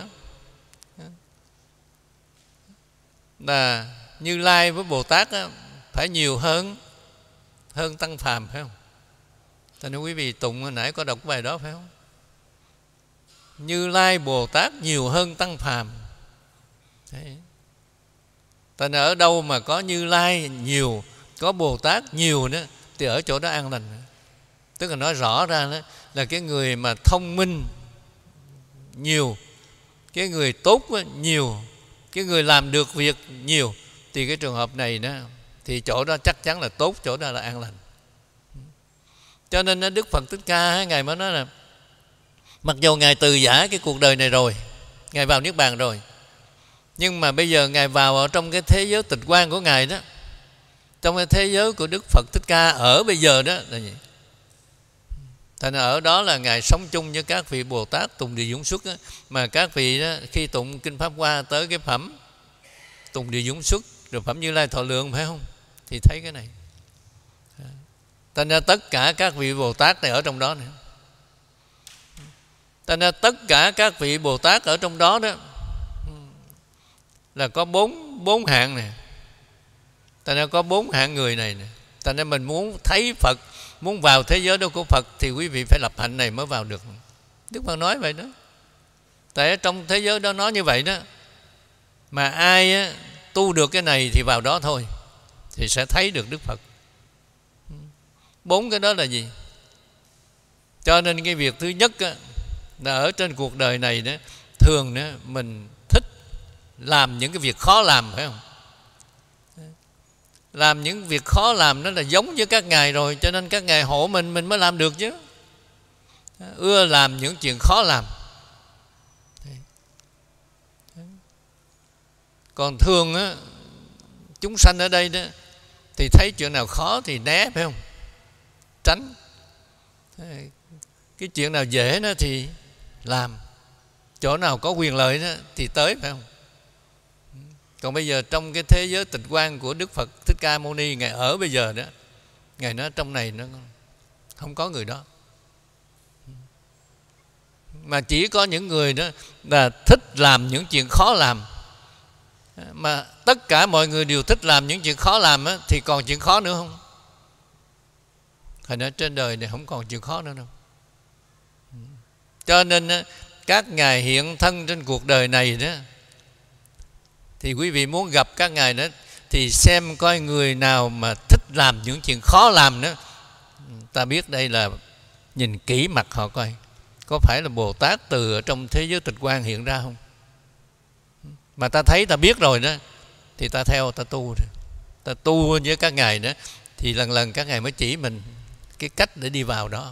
là Như Lai với Bồ Tát đó, phải nhiều hơn hơn tăng phàm, phải không? Cho nên quý vị tụng hồi nãy có đọc bài đó, phải không? Như Lai Bồ Tát nhiều hơn tăng phàm. Đấy. Tại ở đâu mà có Như Lai nhiều, có Bồ Tát nhiều đó, thì ở chỗ đó an lành. Tức là nói rõ ra đó là cái người mà thông minh nhiều, cái người tốt nhiều, cái người làm được việc nhiều, thì cái trường hợp này đó thì chỗ đó chắc chắn là tốt, chỗ đó là an lành. Cho nên Đức Phật Thích Ca Ngài mới nói là mặc dù Ngài từ giả cái cuộc đời này rồi, Ngài vào Niết Bàn rồi, nhưng mà bây giờ Ngài vào ở trong cái thế giới tịch quan của Ngài đó, trong cái thế giới của Đức Phật Thích Ca ở bây giờ đó là gì? Thành ở đó là Ngài sống chung với các vị Bồ Tát tùng địa dũng xuất đó. Mà các vị đó, khi tụng Kinh Pháp Hoa tới cái phẩm tùng địa dũng xuất rồi phẩm Như Lai Thọ Lượng, phải không? Thì thấy cái này. Thành ra tất cả các vị Bồ Tát này ở trong đó nữa. Thành ra tất cả các vị Bồ Tát ở trong đó đó là có bốn bốn hạng này. Thành ra có bốn hạng người này nè. Thành ra mình muốn thấy Phật, muốn vào thế giới đó của Phật thì quý vị phải lập hạnh này mới vào được. Đức Phật nói vậy đó. Tại ở trong thế giới đó nói như vậy đó. Mà ai á, tu được cái này thì vào đó thôi, thì sẽ thấy được Đức Phật. Bốn cái đó là gì? Cho nên cái việc thứ nhất á, là ở trên cuộc đời này đó, thường đó, mình thích làm những cái việc khó làm, phải không? Làm những việc khó làm đó là giống với các ngài rồi, cho nên các ngài hộ mình, mình mới làm được chứ. Ưa làm những chuyện khó làm. Còn thường á, chúng sanh ở đây đó thì thấy chuyện nào khó thì né, phải không? Tránh. Cái chuyện nào dễ đó thì làm. Chỗ nào có quyền lợi đó thì tới, phải không? Còn bây giờ trong cái thế giới tịch quan của Đức Phật Thích Ca Mâu Ni, Ngài ở bây giờ đó, Ngài nói trong này nó không có người đó. Mà chỉ có những người đó là thích làm những chuyện khó làm. Mà tất cả mọi người đều thích làm những chuyện khó làm á, thì còn chuyện khó nữa không? Thành ra trên đời này không còn chuyện khó nữa đâu. Cho nên các ngài hiện thân trên cuộc đời này đó, thì quý vị muốn gặp các ngài đó thì xem coi người nào mà thích làm những chuyện khó làm đó, ta biết đây là nhìn kỹ mặt họ coi có phải là Bồ Tát từ ở trong thế giới tịch quan hiện ra không. Mà ta thấy ta biết rồi đó thì ta theo ta tu rồi. Ta tu với các ngài đó thì lần lần các ngài mới chỉ mình cái cách để đi vào đó.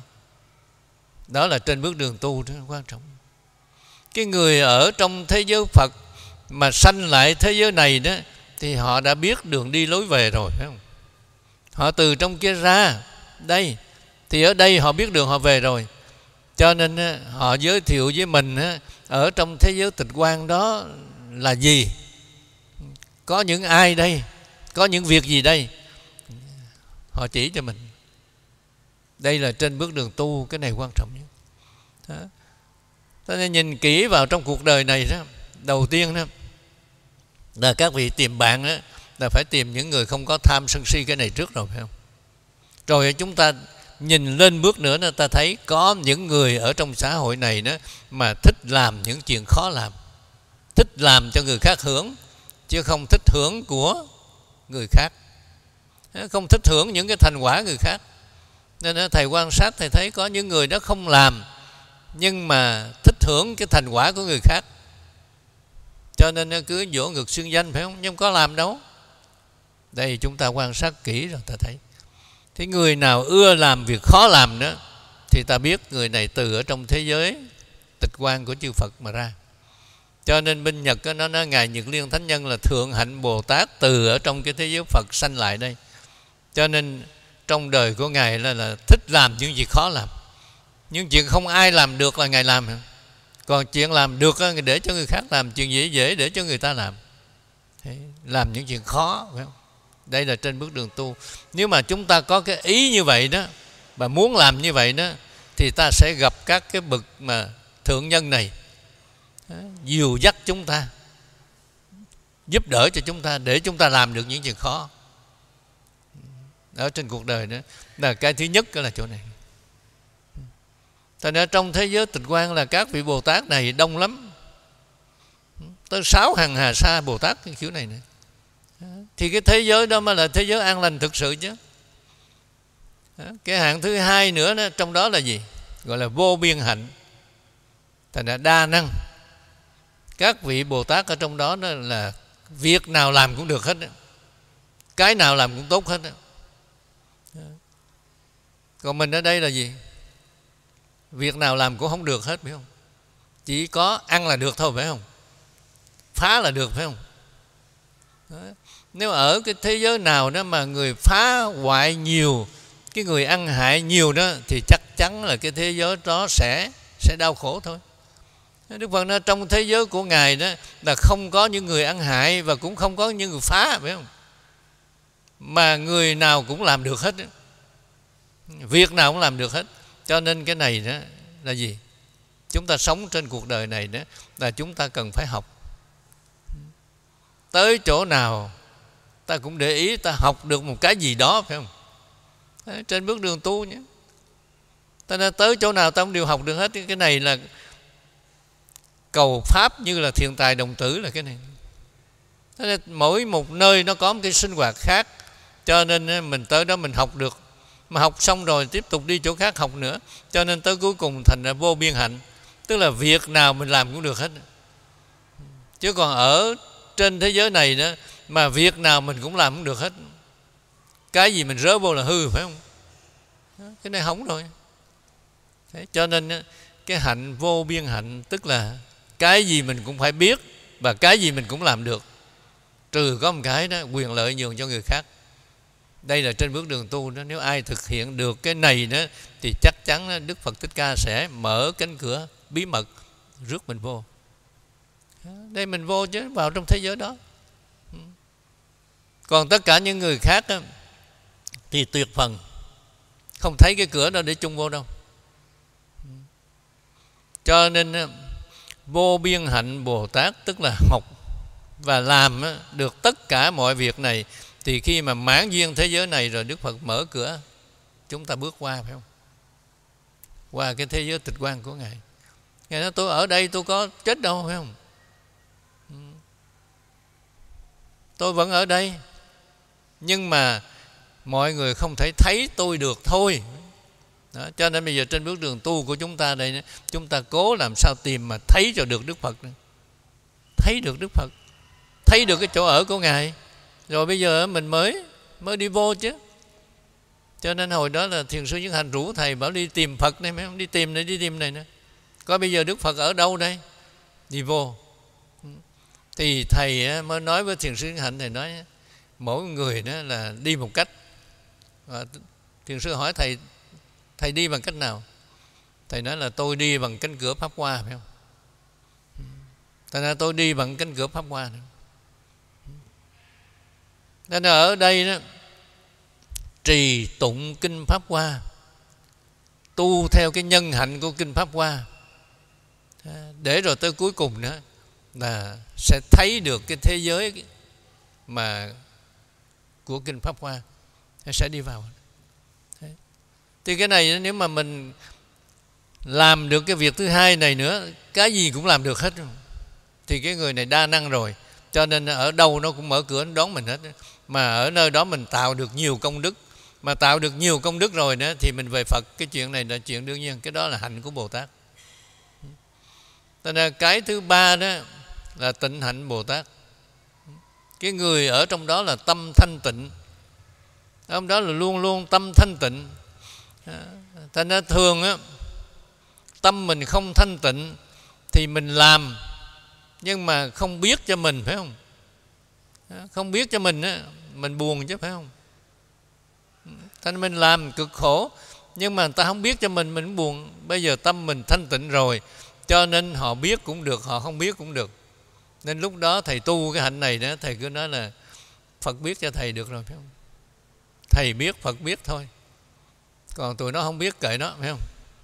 Đó là trên bước đường tu, rất quan trọng. Cái người ở trong thế giới Phật mà sanh lại thế giới này đó thì họ đã biết đường đi lối về rồi, phải không? Họ từ trong kia ra đây thì ở đây họ biết đường họ về rồi. Cho nên họ giới thiệu với mình ở trong thế giới tịch quan đó là gì, có những ai đây, có những việc gì đây, họ chỉ cho mình. Đây là trên bước đường tu, cái này quan trọng nhất đó. Cho nên nhìn kỹ vào trong cuộc đời này đó, đầu tiên đó là các vị tìm bạn đó là phải tìm những người không có tham sân si cái này trước rồi, phải không? Rồi chúng ta nhìn lên bước nữa đó, ta thấy có những người ở trong xã hội này đó mà thích làm những chuyện khó làm, thích làm cho người khác hưởng chứ không thích hưởng của người khác, không thích hưởng những cái thành quả người khác. Nên thầy quan sát thầy thấy có những người đó không làm nhưng mà thích hưởng cái thành quả của người khác, cho nên cứ vỗ ngực xưng danh, phải không? Nhưng có làm đâu. Đây chúng ta quan sát kỹ rồi ta thấy. Thế người nào ưa làm việc khó làm đó thì ta biết người này từ ở trong thế giới tịch quan của chư Phật mà ra. Cho nên bên Nhật đó, nó nói Ngài Nhật Liên Thánh Nhân là thượng hạnh Bồ Tát từ ở trong cái thế giới Phật sanh lại đây. Cho nên trong đời của Ngài là, là thích làm những việc khó làm. Những chuyện không ai làm được là Ngài làm. Còn chuyện làm được để cho người khác làm, chuyện dễ dễ để cho người ta làm. Thế, làm những chuyện khó, phải không? Đây là trên bước đường tu. Nếu mà chúng ta có cái ý như vậy đó và muốn làm như vậy đó thì ta sẽ gặp các cái bậc mà thượng nhân này dìu dắt chúng ta, giúp đỡ cho chúng ta để chúng ta làm được những chuyện khó ở trên cuộc đời đó. Là cái thứ nhất, đó là chỗ này. Thành ra trong thế giới tịch quan là các vị Bồ Tát này đông lắm, tới sáu hàng hà sa Bồ Tát cái kiểu này này. Thì cái thế giới đó mới là thế giới an lành thực sự chứ. Cái hạng thứ hai nữa đó, trong đó là gì? Gọi là vô biên hạnh. Thành ra đa năng. Các vị Bồ Tát ở trong đó, đó là việc nào làm cũng được hết đó. Cái nào làm cũng tốt hết đó. Còn mình ở đây là gì? Việc nào làm cũng không được hết, phải không? Chỉ có ăn là được thôi, phải không? Phá là được, phải không? Đó. Nếu ở cái thế giới nào đó mà người phá hoại nhiều, cái người ăn hại nhiều đó, thì chắc chắn là cái thế giới đó sẽ sẽ đau khổ thôi. Đức Phật nói trong thế giới của Ngài đó là không có những người ăn hại và cũng không có những người phá, phải không? Mà người nào cũng làm được hết đó. Việc nào cũng làm được hết. Cho nên cái này đó là gì? Chúng ta sống trên cuộc đời này đó là chúng ta cần phải học. Tới chỗ nào ta cũng để ý ta học được một cái gì đó, phải không? Đấy, trên bước đường tu nhé. Ta nói tới chỗ nào ta cũng đều học được hết. Cái này là cầu pháp như là thiền tài đồng tử là cái này. Thế nên mỗi một nơi nó có một cái sinh hoạt khác, cho nên mình tới đó mình học được. Mà học xong rồi tiếp tục đi chỗ khác học nữa. Cho nên tới cuối cùng thành ra vô biên hạnh. Tức là việc nào mình làm cũng được hết. Chứ còn ở trên thế giới này đó mà việc nào mình cũng làm cũng được hết. Cái gì mình rớ vô là hư, phải không? Cái này hỏng rồi. Thế cho nên cái hạnh vô biên hạnh tức là cái gì mình cũng phải biết và cái gì mình cũng làm được, trừ có một cái đó quyền lợi nhường cho người khác. Đây là trên bước đường tu đó. Nếu ai thực hiện được cái này đó thì chắc chắn đó, Đức Phật Thích Ca sẽ mở cánh cửa bí mật rước mình vô. Đây mình vô chứ, vào trong thế giới đó. Còn tất cả những người khác đó, thì tuyệt phần không thấy cái cửa đó để chung vô đâu. Cho nên vô biên hạnh Bồ Tát tức là học và làm được tất cả mọi việc này. Thì khi mà mãn duyên thế giới này rồi Đức Phật mở cửa chúng ta bước qua, phải không? Qua cái thế giới tịch quan của Ngài. Ngài nói tôi ở đây tôi có chết đâu, phải không? Tôi vẫn ở đây, nhưng mà mọi người không thể thấy tôi được thôi. Đó, cho nên bây giờ trên bước đường tu của chúng ta đây, chúng ta cố làm sao tìm mà thấy cho được Đức Phật, thấy được Đức Phật, thấy được cái chỗ ở của Ngài, rồi bây giờ mình mới mới đi vô chứ. Cho nên hồi đó là Thiền sư Nhất Hạnh rủ thầy bảo đi tìm Phật này, mấy ông đi tìm này, đi tìm này nữa. Có bây giờ Đức Phật ở đâu đây? Đi vô. Thì thầy mới nói với Thiền sư Nhất Hạnh, thầy nói mỗi người đó là đi một cách. Và Thiền sư hỏi thầy, thầy đi bằng cách nào? Thầy nói là tôi đi bằng cánh cửa Pháp Hoa, phải không? Thành ra tôi đi bằng cánh cửa Pháp Hoa. Nên ở đây đó, trì tụng kinh Pháp Hoa, tu theo cái nhân hạnh của kinh Pháp Hoa, để rồi tới cuối cùng nữa là sẽ thấy được cái thế giới mà của kinh Pháp Hoa, sẽ đi vào. Thì cái này nếu mà mình làm được cái việc thứ hai này nữa, cái gì cũng làm được hết, thì cái người này đa năng rồi. Cho nên ở đâu nó cũng mở cửa đón mình hết. Mà ở nơi đó mình tạo được nhiều công đức. Mà tạo được nhiều công đức rồi nữa thì mình về Phật. Cái chuyện này là chuyện đương nhiên. Cái đó là hạnh của Bồ Tát. Cho nên cái thứ ba đó là tịnh hạnh Bồ Tát. Cái người ở trong đó là tâm thanh tịnh. Trong đó là luôn luôn tâm thanh tịnh. Thành ra thường á, tâm mình không thanh tịnh thì mình làm nhưng mà không biết cho mình, phải không? Không biết cho mình á, mình buồn chứ, phải không? Thành mình làm cực khổ nhưng mà người ta không biết cho mình, mình buồn. Bây giờ tâm mình thanh tịnh rồi, cho nên họ biết cũng được, họ không biết cũng được. Nên lúc đó thầy tu cái hạnh này đó, thầy cứ nói là Phật biết cho thầy được rồi, phải không? Thầy biết, Phật biết thôi. Còn tụi nó không biết kệ nó, phải không?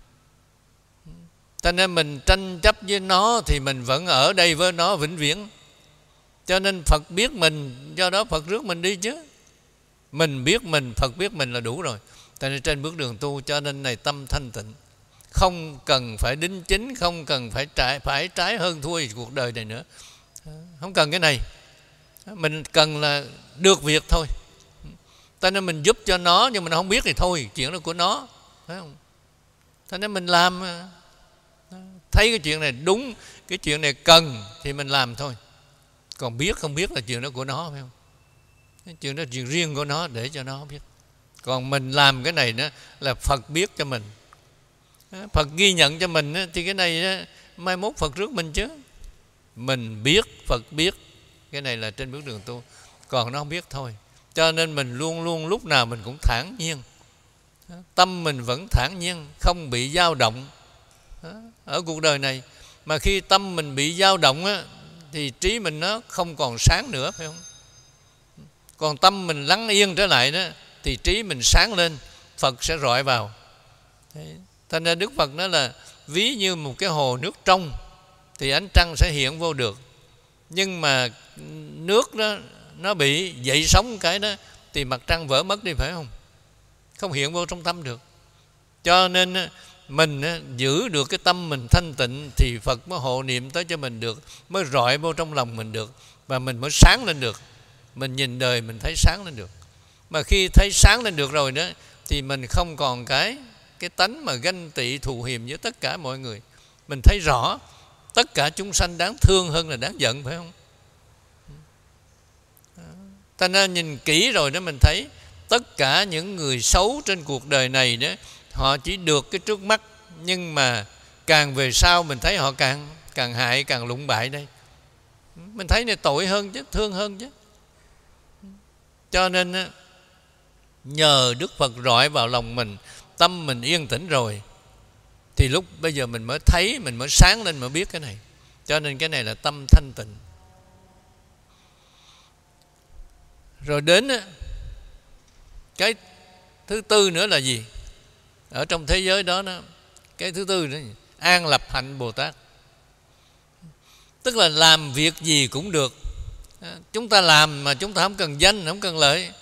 Cho nên mình tranh chấp với nó thì mình vẫn ở đây với nó vĩnh viễn. Cho nên Phật biết mình, do đó Phật rước mình đi chứ. Mình biết mình, Phật biết mình là đủ rồi. Cho nên trên bước đường tu, cho nên này tâm thanh tịnh, không cần phải đính chính, không cần phải trái, phải trái hơn thua gì cuộc đời này nữa. Không cần cái này. Mình cần là được việc thôi. Cho nên mình giúp cho nó, nhưng mình không biết thì thôi, chuyện đó của nó, phải không? Cho nên mình làm, thấy cái chuyện này đúng, cái chuyện này cần thì mình làm thôi. Còn biết không biết là chuyện đó của nó, phải không? Cái chuyện đó chuyện riêng của nó, để cho nó biết. Còn mình làm cái này đó là Phật biết cho mình, Phật ghi nhận cho mình đó, thì cái này đó, mai mốt Phật rước mình chứ. Mình biết, Phật biết. Cái này là trên bước đường tu. Còn nó không biết thôi. Cho nên mình luôn luôn lúc nào mình cũng thản nhiên, tâm mình vẫn thản nhiên, không bị dao động ở cuộc đời này. Mà khi tâm mình bị dao động á, thì trí mình nó không còn sáng nữa, phải không? Còn tâm mình lắng yên trở lại đó, thì trí mình sáng lên, Phật sẽ rọi vào. Thành ra Đức Phật nói là ví như một cái hồ nước trong thì ánh trăng sẽ hiện vô được. Nhưng mà nước đó nó bị dậy sóng cái đó thì mặt trăng vỡ mất đi, phải không? Không hiện vô trong tâm được. Cho nên mình giữ được cái tâm mình thanh tịnh thì Phật mới hộ niệm tới cho mình được, mới rọi vô trong lòng mình được, và mình mới sáng lên được. Mình nhìn đời mình thấy sáng lên được. Mà khi thấy sáng lên được rồi đó thì mình không còn cái cái tánh mà ganh tị thù hiềm với tất cả mọi người. Mình thấy rõ tất cả chúng sanh đáng thương hơn là đáng giận, phải không? Ta nên nhìn kỹ rồi đó, mình thấy tất cả những người xấu trên cuộc đời này đó, họ chỉ được cái trước mắt, nhưng mà càng về sau mình thấy họ càng càng hại, càng lụng bại đây. Mình thấy này tội hơn chứ, thương hơn chứ. Cho nên nhờ Đức Phật rọi vào lòng mình, tâm mình yên tĩnh rồi, thì lúc bây giờ mình mới thấy, mình mới sáng lên, mới biết cái này. Cho nên cái này là tâm thanh tịnh. Rồi đến cái thứ tư nữa là gì? Ở trong thế giới đó, đó cái thứ tư nữa, an lập hạnh Bồ Tát. Tức là làm việc gì cũng được. Chúng ta làm mà chúng ta không cần danh, không cần lợi.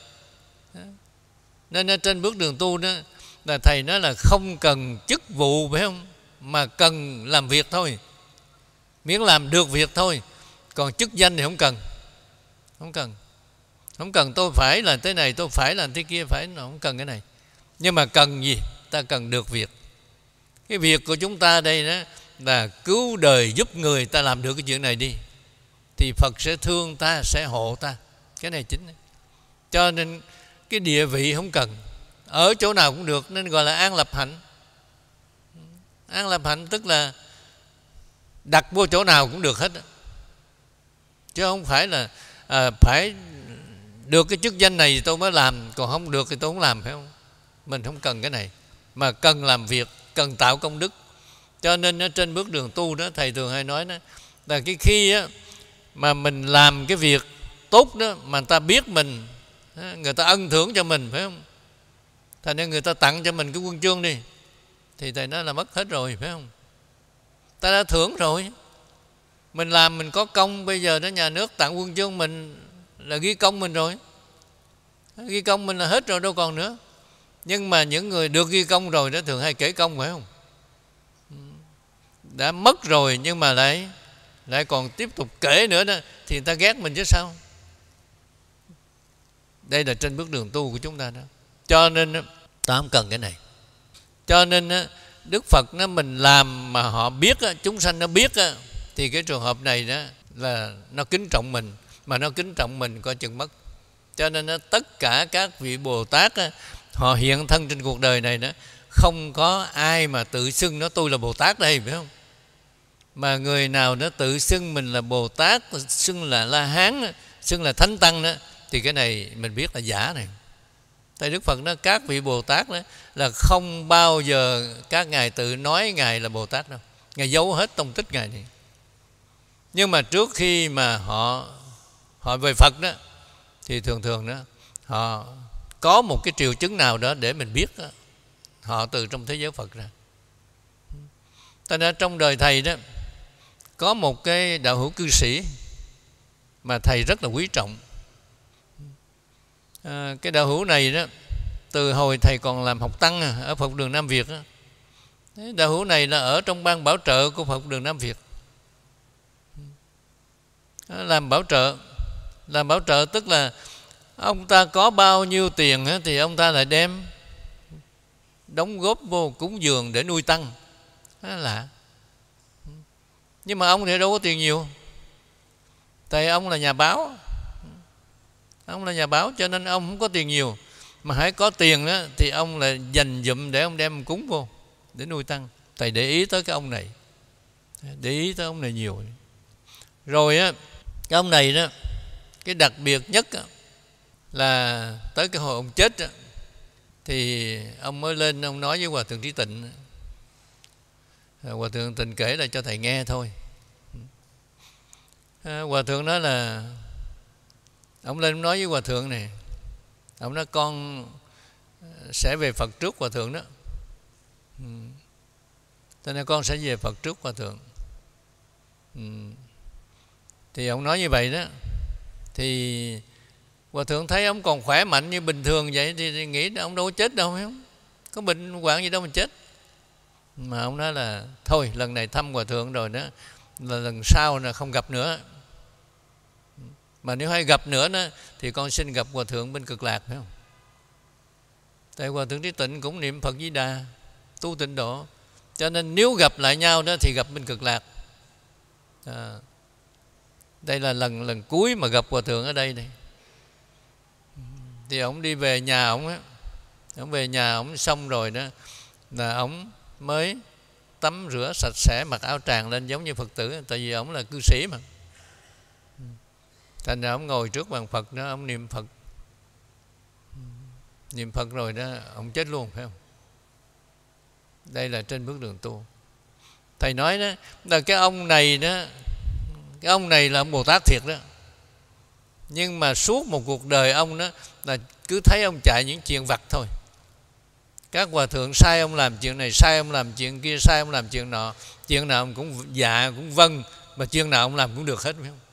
Nên trên bước đường tu đó là thầy nói là không cần chức vụ, phải không? Mà cần làm việc thôi. Miễn làm được việc thôi. Còn chức danh thì không cần. Không cần. Không cần tôi phải làm thế này, tôi phải làm thế kia, phải không cần cái này. Nhưng mà cần gì? ta cần được việc. Cái việc của chúng ta đây đó là cứu đời giúp người, ta làm được cái chuyện này đi thì Phật sẽ thương ta, sẽ hộ ta. Cái này chính. Cho nên cái địa vị không cần, ở chỗ nào cũng được, nên gọi là an lập hạnh. An lập hạnh tức là đặt vô chỗ nào cũng được hết, chứ không phải là à, phải được cái chức danh này thì tôi mới làm, còn không được thì tôi không làm, phải không? Mình không cần cái này, mà cần làm việc, cần tạo công đức. Cho nên trên bước đường tu đó, thầy thường hay nói đó, là cái khi á, mà mình làm cái việc tốt đó, mà người ta biết mình, người ta ân thưởng cho mình, phải không? Thành nên người ta tặng cho mình cái huân chương đi, thì thầy nói là mất hết rồi, phải không? Ta đã thưởng rồi, mình làm mình có công, bây giờ đó nhà nước tặng huân chương mình là ghi công mình rồi, ghi công mình là hết rồi, đâu còn nữa. Nhưng mà những người được ghi công rồi đó thường hay kể công, phải không? Đã mất rồi nhưng mà lại lại còn tiếp tục kể nữa đó, thì người ta ghét mình chứ sao. Đây là trên bước đường tu của chúng ta đó. Cho nên ta không cần cái này. Cho nên Đức Phật nó mình làm mà họ biết, chúng sanh nó biết, thì cái trường hợp này đó là nó kính trọng mình, mà nó kính trọng mình coi chừng mất. Cho nên tất cả các vị Bồ Tát họ hiện thân trên cuộc đời này đó, không có ai mà tự xưng nó tôi là Bồ Tát đây, phải không? Mà người nào nó tự xưng mình là Bồ Tát, xưng là La Hán, xưng là Thánh Tăng đó, thì cái này mình biết là giả này. Tại Đức Phật nói các vị Bồ Tát đó là không bao giờ các ngài tự nói ngài là Bồ Tát đâu, ngài giấu hết tông tích ngài này. Nhưng mà trước khi mà họ họ về Phật đó, thì thường thường đó họ có một cái triệu chứng nào đó để mình biết đó, họ từ trong thế giới Phật ra. Cho nên trong đời thầy đó có một cái đạo hữu cư sĩ mà thầy rất là quý trọng. À, cái đạo hữu này đó, từ hồi thầy còn làm học tăng ở Phật đường Nam Việt đó, đạo hữu này là ở trong ban bảo trợ của Phật đường Nam Việt. Làm bảo trợ, làm bảo trợ tức là ông ta có bao nhiêu tiền thì ông ta lại đem đóng góp vô cúng dường để nuôi tăng. Đó là lạ. Nhưng mà ông thì đâu có tiền nhiều, tại ông là nhà báo. Ông là nhà báo cho nên ông không có tiền nhiều. Mà hãy có tiền đó, thì ông là dành dụm để ông đem cúng vô để nuôi tăng. Thầy để ý tới cái ông này, để ý tới ông này nhiều. Rồi á, cái ông này đó, cái đặc biệt nhất á, là tới cái hồi ông chết á, thì ông mới lên ông nói với Hòa Thượng Trí Tịnh. Hòa Thượng Tịnh kể lại cho thầy nghe thôi. Hòa Thượng nói là ông lên nói với Hòa Thượng này, ông nói con sẽ về Phật trước Hòa Thượng đó. Ừ. Cho nên con sẽ về Phật trước Hòa Thượng. Ừ. Thì ông nói như vậy đó, thì Hòa Thượng thấy ông còn khỏe mạnh như bình thường vậy, thì, thì nghĩ ông đâu có chết đâu, phải không? Có bệnh hoạn gì đâu mà chết. Mà ông nói là thôi lần này thăm Hòa Thượng rồi đó, là lần sau là không gặp nữa. Mà nếu hay gặp nữa đó, thì con xin gặp Hòa Thượng bên Cực Lạc, phải không? Tại Hòa Thượng Trí Tịnh cũng niệm Phật Di Đà, tu tịnh độ. Cho nên nếu gặp lại nhau đó thì gặp bên Cực Lạc. À, đây là lần lần cuối mà gặp Hòa Thượng ở đây này. Thì ông đi về nhà ông á, ông về nhà ông xong rồi đó, là ông mới tắm rửa sạch sẽ, mặc áo tràng lên giống như Phật tử. Tại vì ông là cư sĩ mà. Thành ra ông ngồi trước bàn Phật đó, ông niệm Phật. Niệm Phật rồi đó, ông chết luôn, phải không? Đây là trên bước đường tu. Thầy nói đó, là cái ông này đó, cái ông này là ông Bồ Tát thiệt đó. Nhưng mà suốt một cuộc đời ông đó là cứ thấy ông chạy những chuyện vặt thôi. Các hòa thượng sai ông làm chuyện này, sai ông làm chuyện kia, sai ông làm chuyện nọ. Chuyện nào ông cũng dạ, cũng vâng. Mà chuyện nào ông làm cũng được hết, phải không?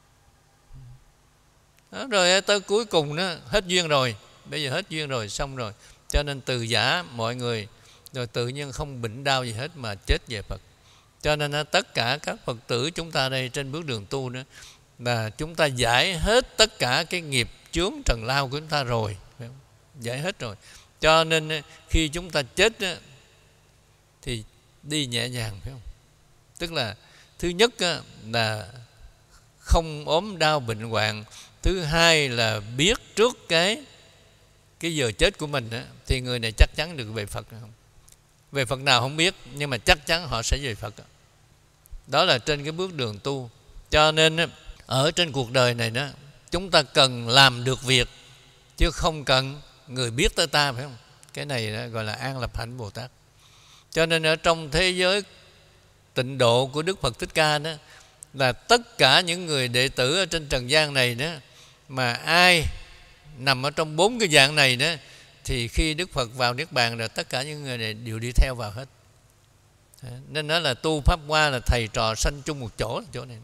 Đó, rồi tới cuối cùng đó, hết duyên rồi. Bây giờ hết duyên rồi, xong rồi. Cho nên từ giả mọi người, rồi tự nhiên không bệnh đau gì hết mà chết về Phật. Cho nên tất cả các Phật tử chúng ta đây trên bước đường tu đó, là chúng ta giải hết tất cả cái nghiệp chướng trần lao của chúng ta rồi, giải hết rồi. Cho nên khi chúng ta chết thì đi nhẹ nhàng, phải không? Tức là thứ nhất là không ốm đau bệnh hoạn. Thứ hai là biết trước cái cái giờ chết của mình á, thì người này chắc chắn được về Phật không? Về Phật nào không biết, nhưng mà chắc chắn họ sẽ về Phật. Đó là trên cái bước đường tu. Cho nên ở trên cuộc đời này đó, chúng ta cần làm được việc, chứ không cần người biết tới ta, phải không? Cái này đó gọi là an lập hạnh Bồ Tát. Cho nên ở trong thế giới tịnh độ của Đức Phật Thích Ca đó, là tất cả những người đệ tử ở trên trần gian này đó, mà ai nằm ở trong bốn cái dạng này đó, thì khi Đức Phật vào Niết Bàn rồi, tất cả những người này đều đi theo vào hết. Nên nói là tu Pháp Hoa là thầy trò sanh chung một chỗ, chỗ này.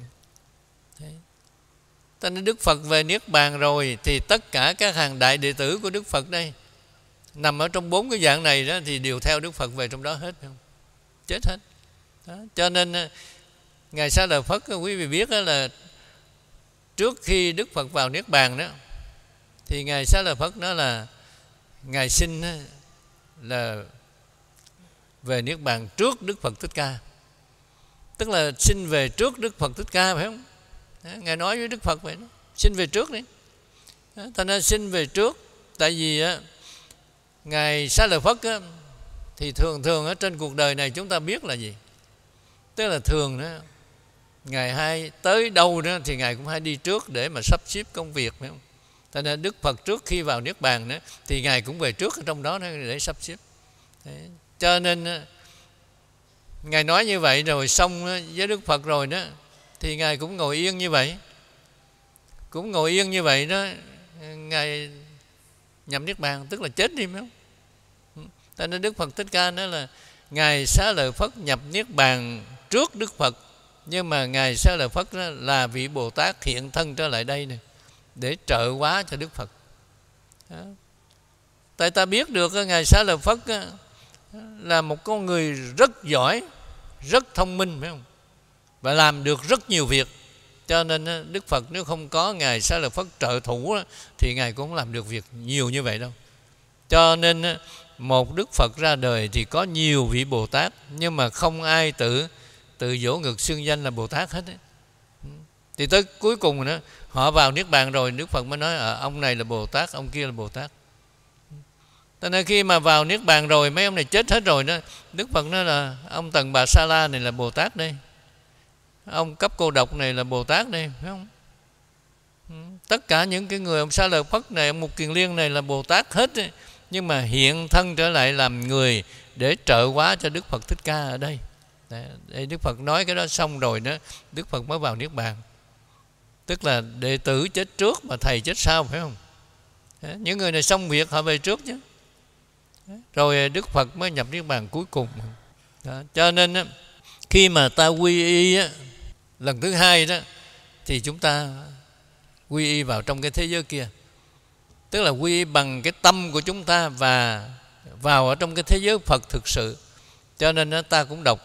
Thế nên Đức Phật về Niết Bàn rồi, thì tất cả các hàng đại đệ tử của Đức Phật đây nằm ở trong bốn cái dạng này đó, thì đều theo Đức Phật về trong đó hết, không? Chết hết đó. Cho nên Ngài Xá Lợi Phất, quý vị biết đó, là trước khi Đức Phật vào Niết Bàn đó, thì Ngài Xá Lợi Phất nói là Ngài sinh là về Niết Bàn trước Đức Phật Thích Ca. Tức là sinh về trước Đức Phật Thích Ca, phải không? Đó, Ngài nói với Đức Phật vậy đó, sinh về trước đi. Thành ra sinh về trước. Tại vì á, Ngài Xá Lợi Phất á, thì thường thường ở trên cuộc đời này chúng ta biết là gì? Tức là thường đó, Ngài hay tới đâu đó thì Ngài cũng hay đi trước để mà sắp xếp công việc, phải không? Thành ra Đức Phật trước khi vào Niết Bàn đó, thì Ngài cũng về trước ở trong đó để sắp xếp. Đấy. Cho nên Ngài nói như vậy rồi xong với Đức Phật rồi đó, thì Ngài cũng ngồi yên như vậy. Cũng ngồi yên như vậy đó, Ngài nhập Niết Bàn, tức là chết đi, phải không? Cho nên Đức Phật Thích Ca nói là Ngài Xá Lợi Phất nhập Niết Bàn trước Đức Phật, nhưng mà Ngài Xá Lợi Phất đó là vị Bồ Tát hiện thân trở lại đây này, để trợ hóa cho Đức Phật. Đó. Tại ta biết được Ngài Xá Lợi Phất là một con người rất giỏi, rất thông minh, phải không? Và làm được rất nhiều việc. Cho nên Đức Phật nếu không có Ngài Xá Lợi Phất trợ thủ thì Ngài cũng không làm được việc nhiều như vậy đâu. Cho nên một Đức Phật ra đời thì có nhiều vị Bồ Tát, nhưng mà không ai tự tự vỗ ngực xưng danh là Bồ Tát hết ấy. Thì tới cuối cùng nữa, họ vào Niết Bàn rồi, Đức Phật mới nói à, ông này là Bồ Tát, ông kia là Bồ Tát. Cho nên khi mà vào Niết Bàn rồi, mấy ông này chết hết rồi đó, Đức Phật nói là ông Tần Bà Sa La này là Bồ Tát đây, ông Cấp Cô Độc này là Bồ Tát đây, phải không? Tất cả những cái người, ông Xá Lợi Phất này, ông Mục Kiền Liên này là Bồ Tát hết ấy. Nhưng mà hiện thân trở lại làm người để trợ hóa cho Đức Phật Thích Ca ở đây. Để Đức Phật nói cái đó xong rồi đó, Đức Phật mới vào Niết Bàn. Tức là đệ tử chết trước mà thầy chết sau, phải không? Những người này xong việc họ về trước chứ. Rồi Đức Phật mới nhập Niết Bàn cuối cùng. Đó. Cho nên khi mà ta quy y lần thứ hai đó, thì chúng ta quy y vào trong cái thế giới kia. Tức là quy y bằng cái tâm của chúng ta và vào ở trong cái thế giới Phật thực sự. Cho nên ta cũng đọc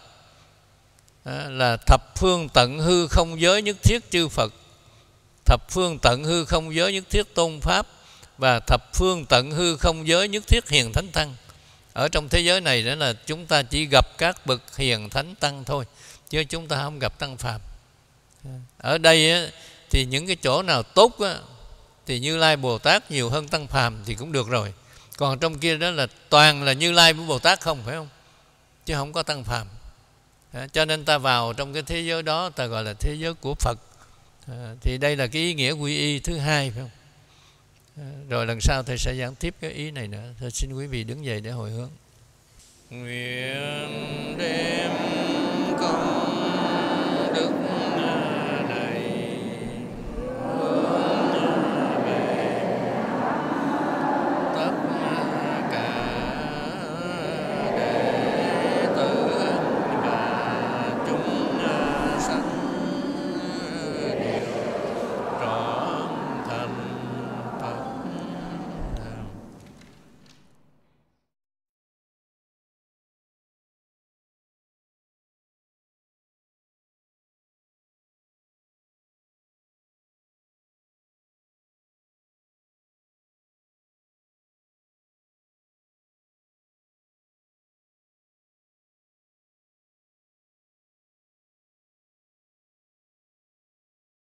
là thập phương tận hư không giới nhất thiết chư Phật, thập phương tận hư không giới nhất thiết tôn Pháp, và thập phương tận hư không giới nhất thiết hiền thánh tăng. Ở trong thế giới này đó là chúng ta chỉ gặp các bậc hiền thánh tăng thôi, chứ chúng ta không gặp tăng phàm. Ở đây thì những cái chỗ nào tốt thì Như Lai Bồ Tát nhiều hơn tăng phàm thì cũng được rồi. Còn trong kia đó là toàn là Như Lai với Bồ Tát không, phải không? Chứ không có tăng phàm. Cho nên ta vào trong cái thế giới đó ta gọi là thế giới của Phật. À, thì đây là cái ý nghĩa quy y thứ hai, phải không? À, rồi lần sau thầy sẽ giảng tiếp cái ý này nữa. Thầy xin quý vị đứng dậy để hồi hướng. Nguyện đêm